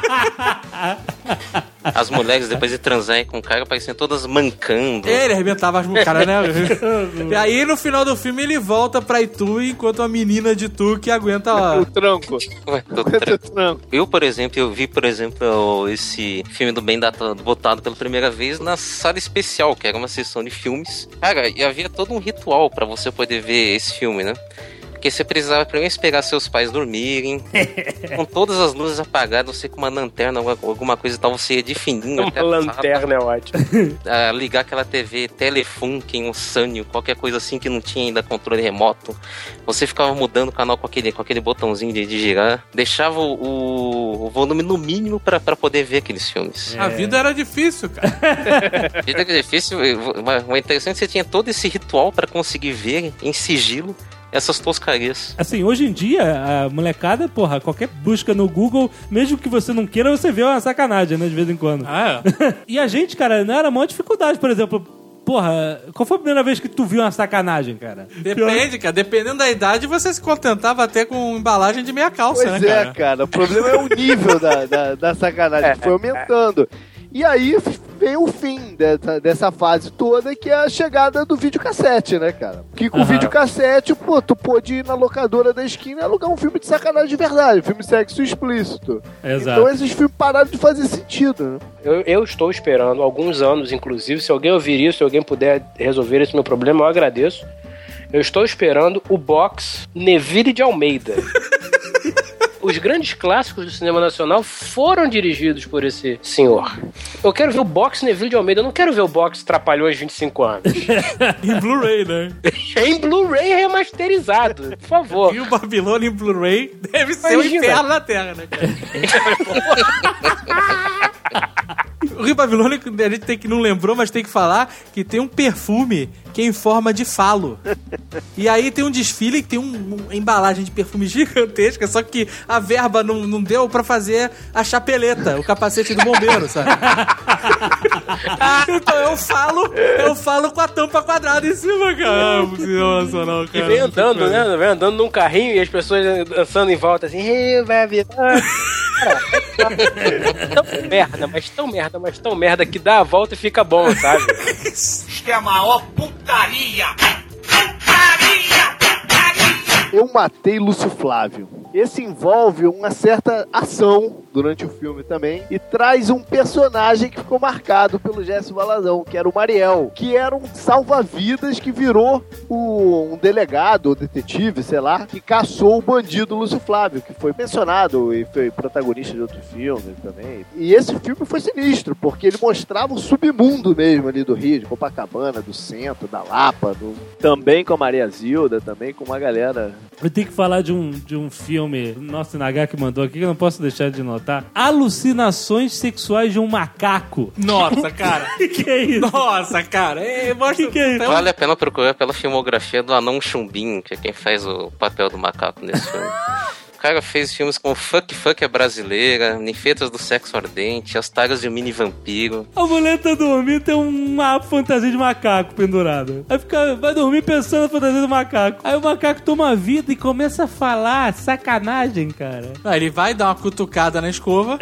As mulheres, depois de transarem com o cara, parecem todas mancando. Ele arrebentava as caras, né? E aí, no final do filme, ele volta pra Itu, enquanto a menina de Itu que aguenta ó, o tranco. o tranco. Eu, por exemplo, eu vi, por exemplo, esse filme do Bem Dotado pela primeira vez na sala especial, que era uma sessão de filmes. Cara, e havia todo um ritual pra você poder ver esse filme, né? Porque você precisava primeiro esperar seus pais dormirem, com todas as luzes apagadas, você com uma lanterna, alguma coisa e tal, você ia de fininho. Uma até lanterna é ótimo. A ligar aquela T V Telefunken, um Sanyo, qualquer coisa assim que não tinha ainda controle remoto. Você ficava mudando o canal com aquele, com aquele botãozinho de, de girar. Deixava o, o volume no mínimo pra, pra poder ver aqueles filmes. É. A vida era difícil, cara. A vida era difícil, mas o interessante é que você tinha todo esse ritual pra conseguir ver em sigilo essas toscarias. Assim, hoje em dia, a molecada, porra, qualquer busca no Google, mesmo que você não queira, você vê uma sacanagem, né, de vez em quando. Ah, é? E a gente, cara, não era maior dificuldade, por exemplo. Porra, qual foi a primeira vez que tu viu uma sacanagem, cara? Depende, cara. Dependendo da idade, você se contentava até com embalagem de meia calça, pois né, é, cara? cara. O problema é o nível da, da, da sacanagem, que foi aumentando. E aí veio o fim dessa, dessa fase toda, que é a chegada do videocassete, né, cara? Que com o uhum. videocassete, pô, tu pôde ir na locadora da esquina e alugar um filme de sacanagem de verdade, um filme sexo explícito. Exato. Então esses filmes pararam de fazer sentido, né? Eu, eu estou esperando, alguns anos, inclusive, se alguém ouvir isso, se alguém puder resolver esse meu problema, eu agradeço. Eu estou esperando o box Neville de Almeida. Os grandes clássicos do cinema nacional foram dirigidos por esse senhor. Eu quero ver o box Neville de Almeida, eu não quero ver o box Trapalhões vinte e cinco anos. Em Blu-ray, né? Em Blu-ray remasterizado, por favor. E o Babilônia em Blu-ray deve ser o inferno na Terra, né, cara? Rio Babilônico, a gente tem que não lembrou, mas tem que falar que tem um perfume que é em forma de falo. E aí tem um desfile que tem um, uma embalagem de perfume gigantesca, só que a verba não, não deu pra fazer a chapeleta, o capacete do bombeiro, sabe? Então eu falo, eu falo com a tampa quadrada em cima, cara. Museu Nacional, cara. E vem andando, né? Vem andando num carrinho e as pessoas dançando em volta assim, vai vir. Cara, é tão merda, mas tão merda, mas tão merda que dá a volta e fica bom, sabe? Isso que é a maior putaria! Putaria! Putaria! Eu Matei Lúcio Flávio. Esse envolve uma certa ação durante o filme também e traz um personagem que ficou marcado pelo Jesse Valazão, que era o Mariel, que era um salva-vidas que virou o, um delegado ou detetive, sei lá, que caçou o bandido Lúcio Flávio, que foi mencionado e foi protagonista de outro filme também. E esse filme foi sinistro, porque ele mostrava o submundo mesmo ali do Rio, de Copacabana, do centro, da Lapa, do... também com a Maria Zilda, também com uma galera... Eu tenho que falar de um, de um filme, nosso Nagá que mandou aqui, que eu não posso deixar de notar. Alucinações sexuais de um macaco. Nossa, cara. Que que é isso? Nossa, cara. É, mostra... que que é isso? Vale a pena procurar pela filmografia do Anão Chumbim, que é quem faz o papel do macaco nesse filme. O cara fez filmes como Fuck Fuck é Brasileira, Ninfetas do Sexo Ardente, As Taras de um Mini Vampiro. A mulher tá dormindo, tem uma fantasia de macaco pendurada. Aí fica, vai dormir pensando na fantasia do macaco. Aí o macaco toma vida e começa a falar. Sacanagem, cara. Ah, ele vai dar uma cutucada na escova.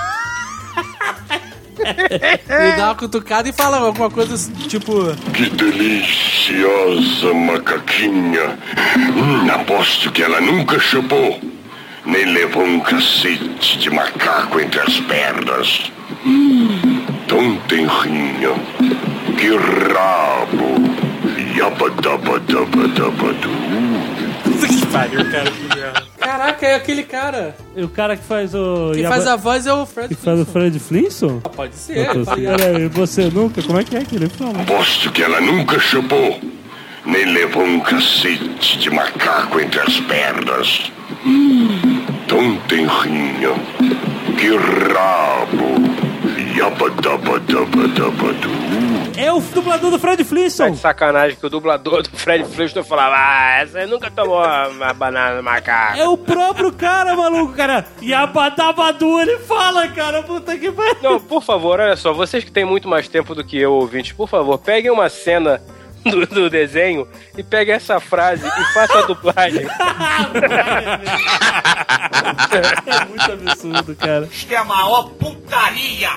Ele dá uma cutucada e fala alguma coisa assim, tipo... Que deliciosa macaquinha. Hum, aposto que ela nunca chupou, nem levou um cacete de macaco entre as pernas. Hum, tão tenrinha. Que rabo. Yabadabadabadabadu. Que pariu, cara. Que merda. Caraca, é aquele cara. E o cara que faz o... Quem faz a voz é o Fred Que Flintstone. faz o Fred Flintstone? Ah, pode ser. Peraí, você nunca? Como é que é que ele fala? Aposto que ela nunca chupou, nem levou um cacete de macaco entre as pernas. Hum, tão tenrinha. Que rabo. Yabadabadabadabadu. É o dublador do Fred Flintstone. É de sacanagem que o dublador do Fred Flintstone falava, ah, essa aí nunca tomou uma banana no macaco. É o próprio cara, maluco, cara. Yabadabadu, ele fala, cara. Puta que pariu. Não, por favor, olha só, vocês que têm muito mais tempo do que eu, ouvintes, por favor, peguem uma cena do, do desenho e peguem essa frase e façam a dublagem. É muito absurdo, cara. Isso que é a maior putaria!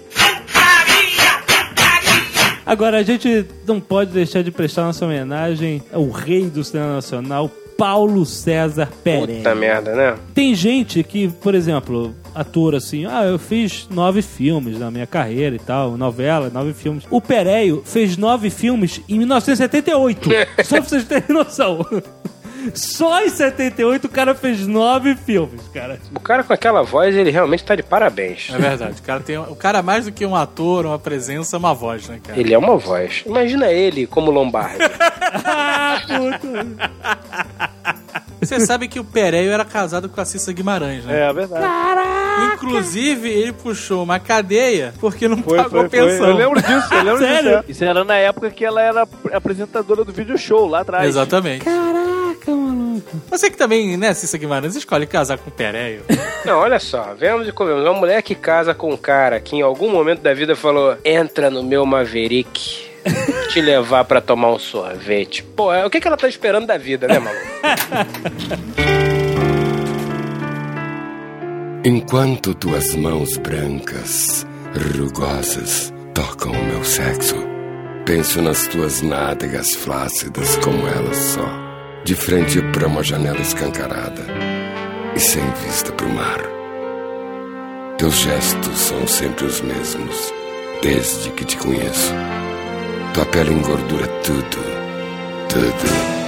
Agora, a gente não pode deixar de prestar nossa homenagem ao rei do cinema nacional, Paulo César Pereira. Puta merda, né? Tem gente que, por exemplo, ator assim, ah, eu fiz nove filmes na minha carreira e tal, novela, nove filmes. O Pereio fez nove filmes em mil novecentos e setenta e oito. Só pra vocês terem noção. Só em setenta e oito o cara fez nove filmes, cara. O cara com aquela voz, ele realmente tá de parabéns. É verdade. O cara, tem, o cara mais do que um ator, uma presença, é uma voz, né, cara? Ele é uma voz. Imagina ele como Lombardi. Ah, puta. Você sabe que o Pereio era casado com a Cissa Guimarães, né? É, é verdade. Caraca! Inclusive, ele puxou uma cadeia porque não Foi, pagou foi, pensão. foi. Eu lembro disso, eu lembro Sério? disso. É. Isso era na época que ela era apresentadora do video show, lá atrás. Exatamente. Caraca, maluco. Você que também, né, Cissa Guimarães, escolhe casar com o Pereio. Não, olha só, vemos e comemos. Uma mulher que casa com um cara que em algum momento da vida falou, entra no meu Maverick, te levar pra tomar um sorvete. Pô, o que, que ela tá esperando da vida, né, maluco? Enquanto tuas mãos brancas, rugosas, tocam o meu sexo, penso nas tuas nádegas flácidas como elas só, de frente para uma janela escancarada e sem vista pro mar. Teus gestos são sempre os mesmos, desde que te conheço. Tua pele engordura tudo, tudo.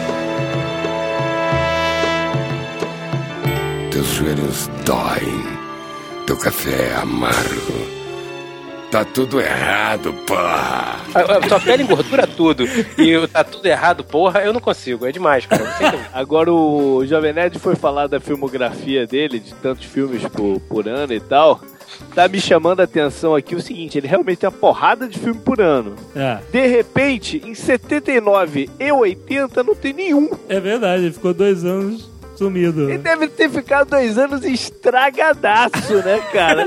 Teus joelhos doem, teu café é amargo. Tá tudo errado, porra. A, a tua pele engordura tudo e tá tudo errado, porra, eu não consigo, é demais, cara. Agora o Jovem Nerd foi falar da filmografia dele, de tantos filmes por, por ano e tal. tá me chamando a atenção aqui o seguinte, ele realmente tem uma porrada de filme por ano. É. De repente, em setenta e nove e oitenta não tem nenhum. É verdade, ele ficou dois anos sumido. Ele deve ter ficado dois anos estragadaço, né, cara?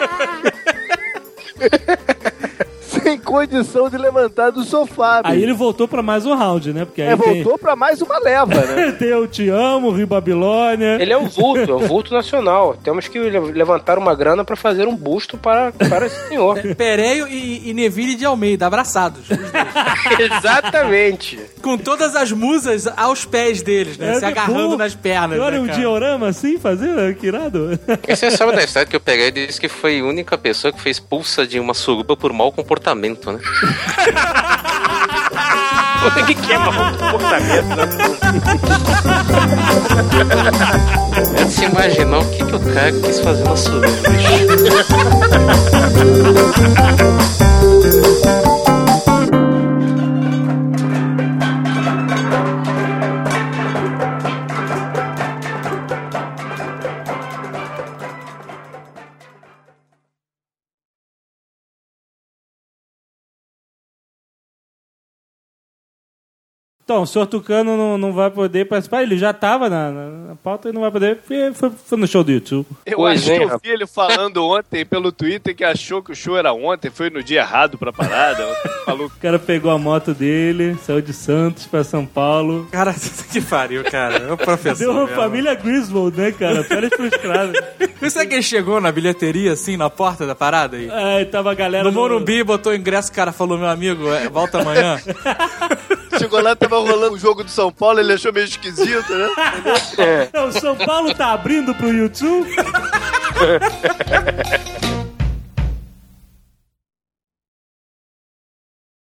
Sem condição de levantar do sofá. Aí ele voltou pra mais um round, né? Porque aí é, tem... voltou pra mais uma leva, né? Tem Eu Te Amo, Rio Babilônia. Ele é um vulto, é um vulto nacional. Temos que levantar uma grana pra fazer um busto para, para esse senhor. Pereio e, e Neville de Almeida, abraçados. Exatamente. Com todas as musas aos pés deles, né? É, se agarrando pô, nas pernas. Olha, né, um cara? diorama assim, fazer, que irado. E você sabe da história que eu peguei e disse que foi a única pessoa que foi expulsa de uma suruba por mau comportamento, né? O que que é mau comportamento, né? É de se imaginar o que, que o cara quis fazer na suruba, Então, o senhor Tucano não, não vai poder participar. Ele já estava na, na, na pauta e não vai poder. Foi, foi, foi no show do YouTube. Eu Pois acho é, que eu rapaz. vi ele falando ontem pelo Twitter que achou que o show era ontem, foi no dia errado pra parada. Falou. O cara pegou a moto dele, saiu de Santos pra São Paulo. Cara, que pariu, cara. É o professor. Deu uma mesmo. família Griswold, né, cara? Férias frustradas. Você que ele chegou na bilheteria, assim, na porta da parada aí? Aí tava a galera. No Morumbi, botou o ingresso, o cara falou, meu amigo, é, volta amanhã. Chegou lá, tava rolando o jogo do São Paulo, ele achou meio esquisito, né? É. Não, o São Paulo tá abrindo pro YouTube?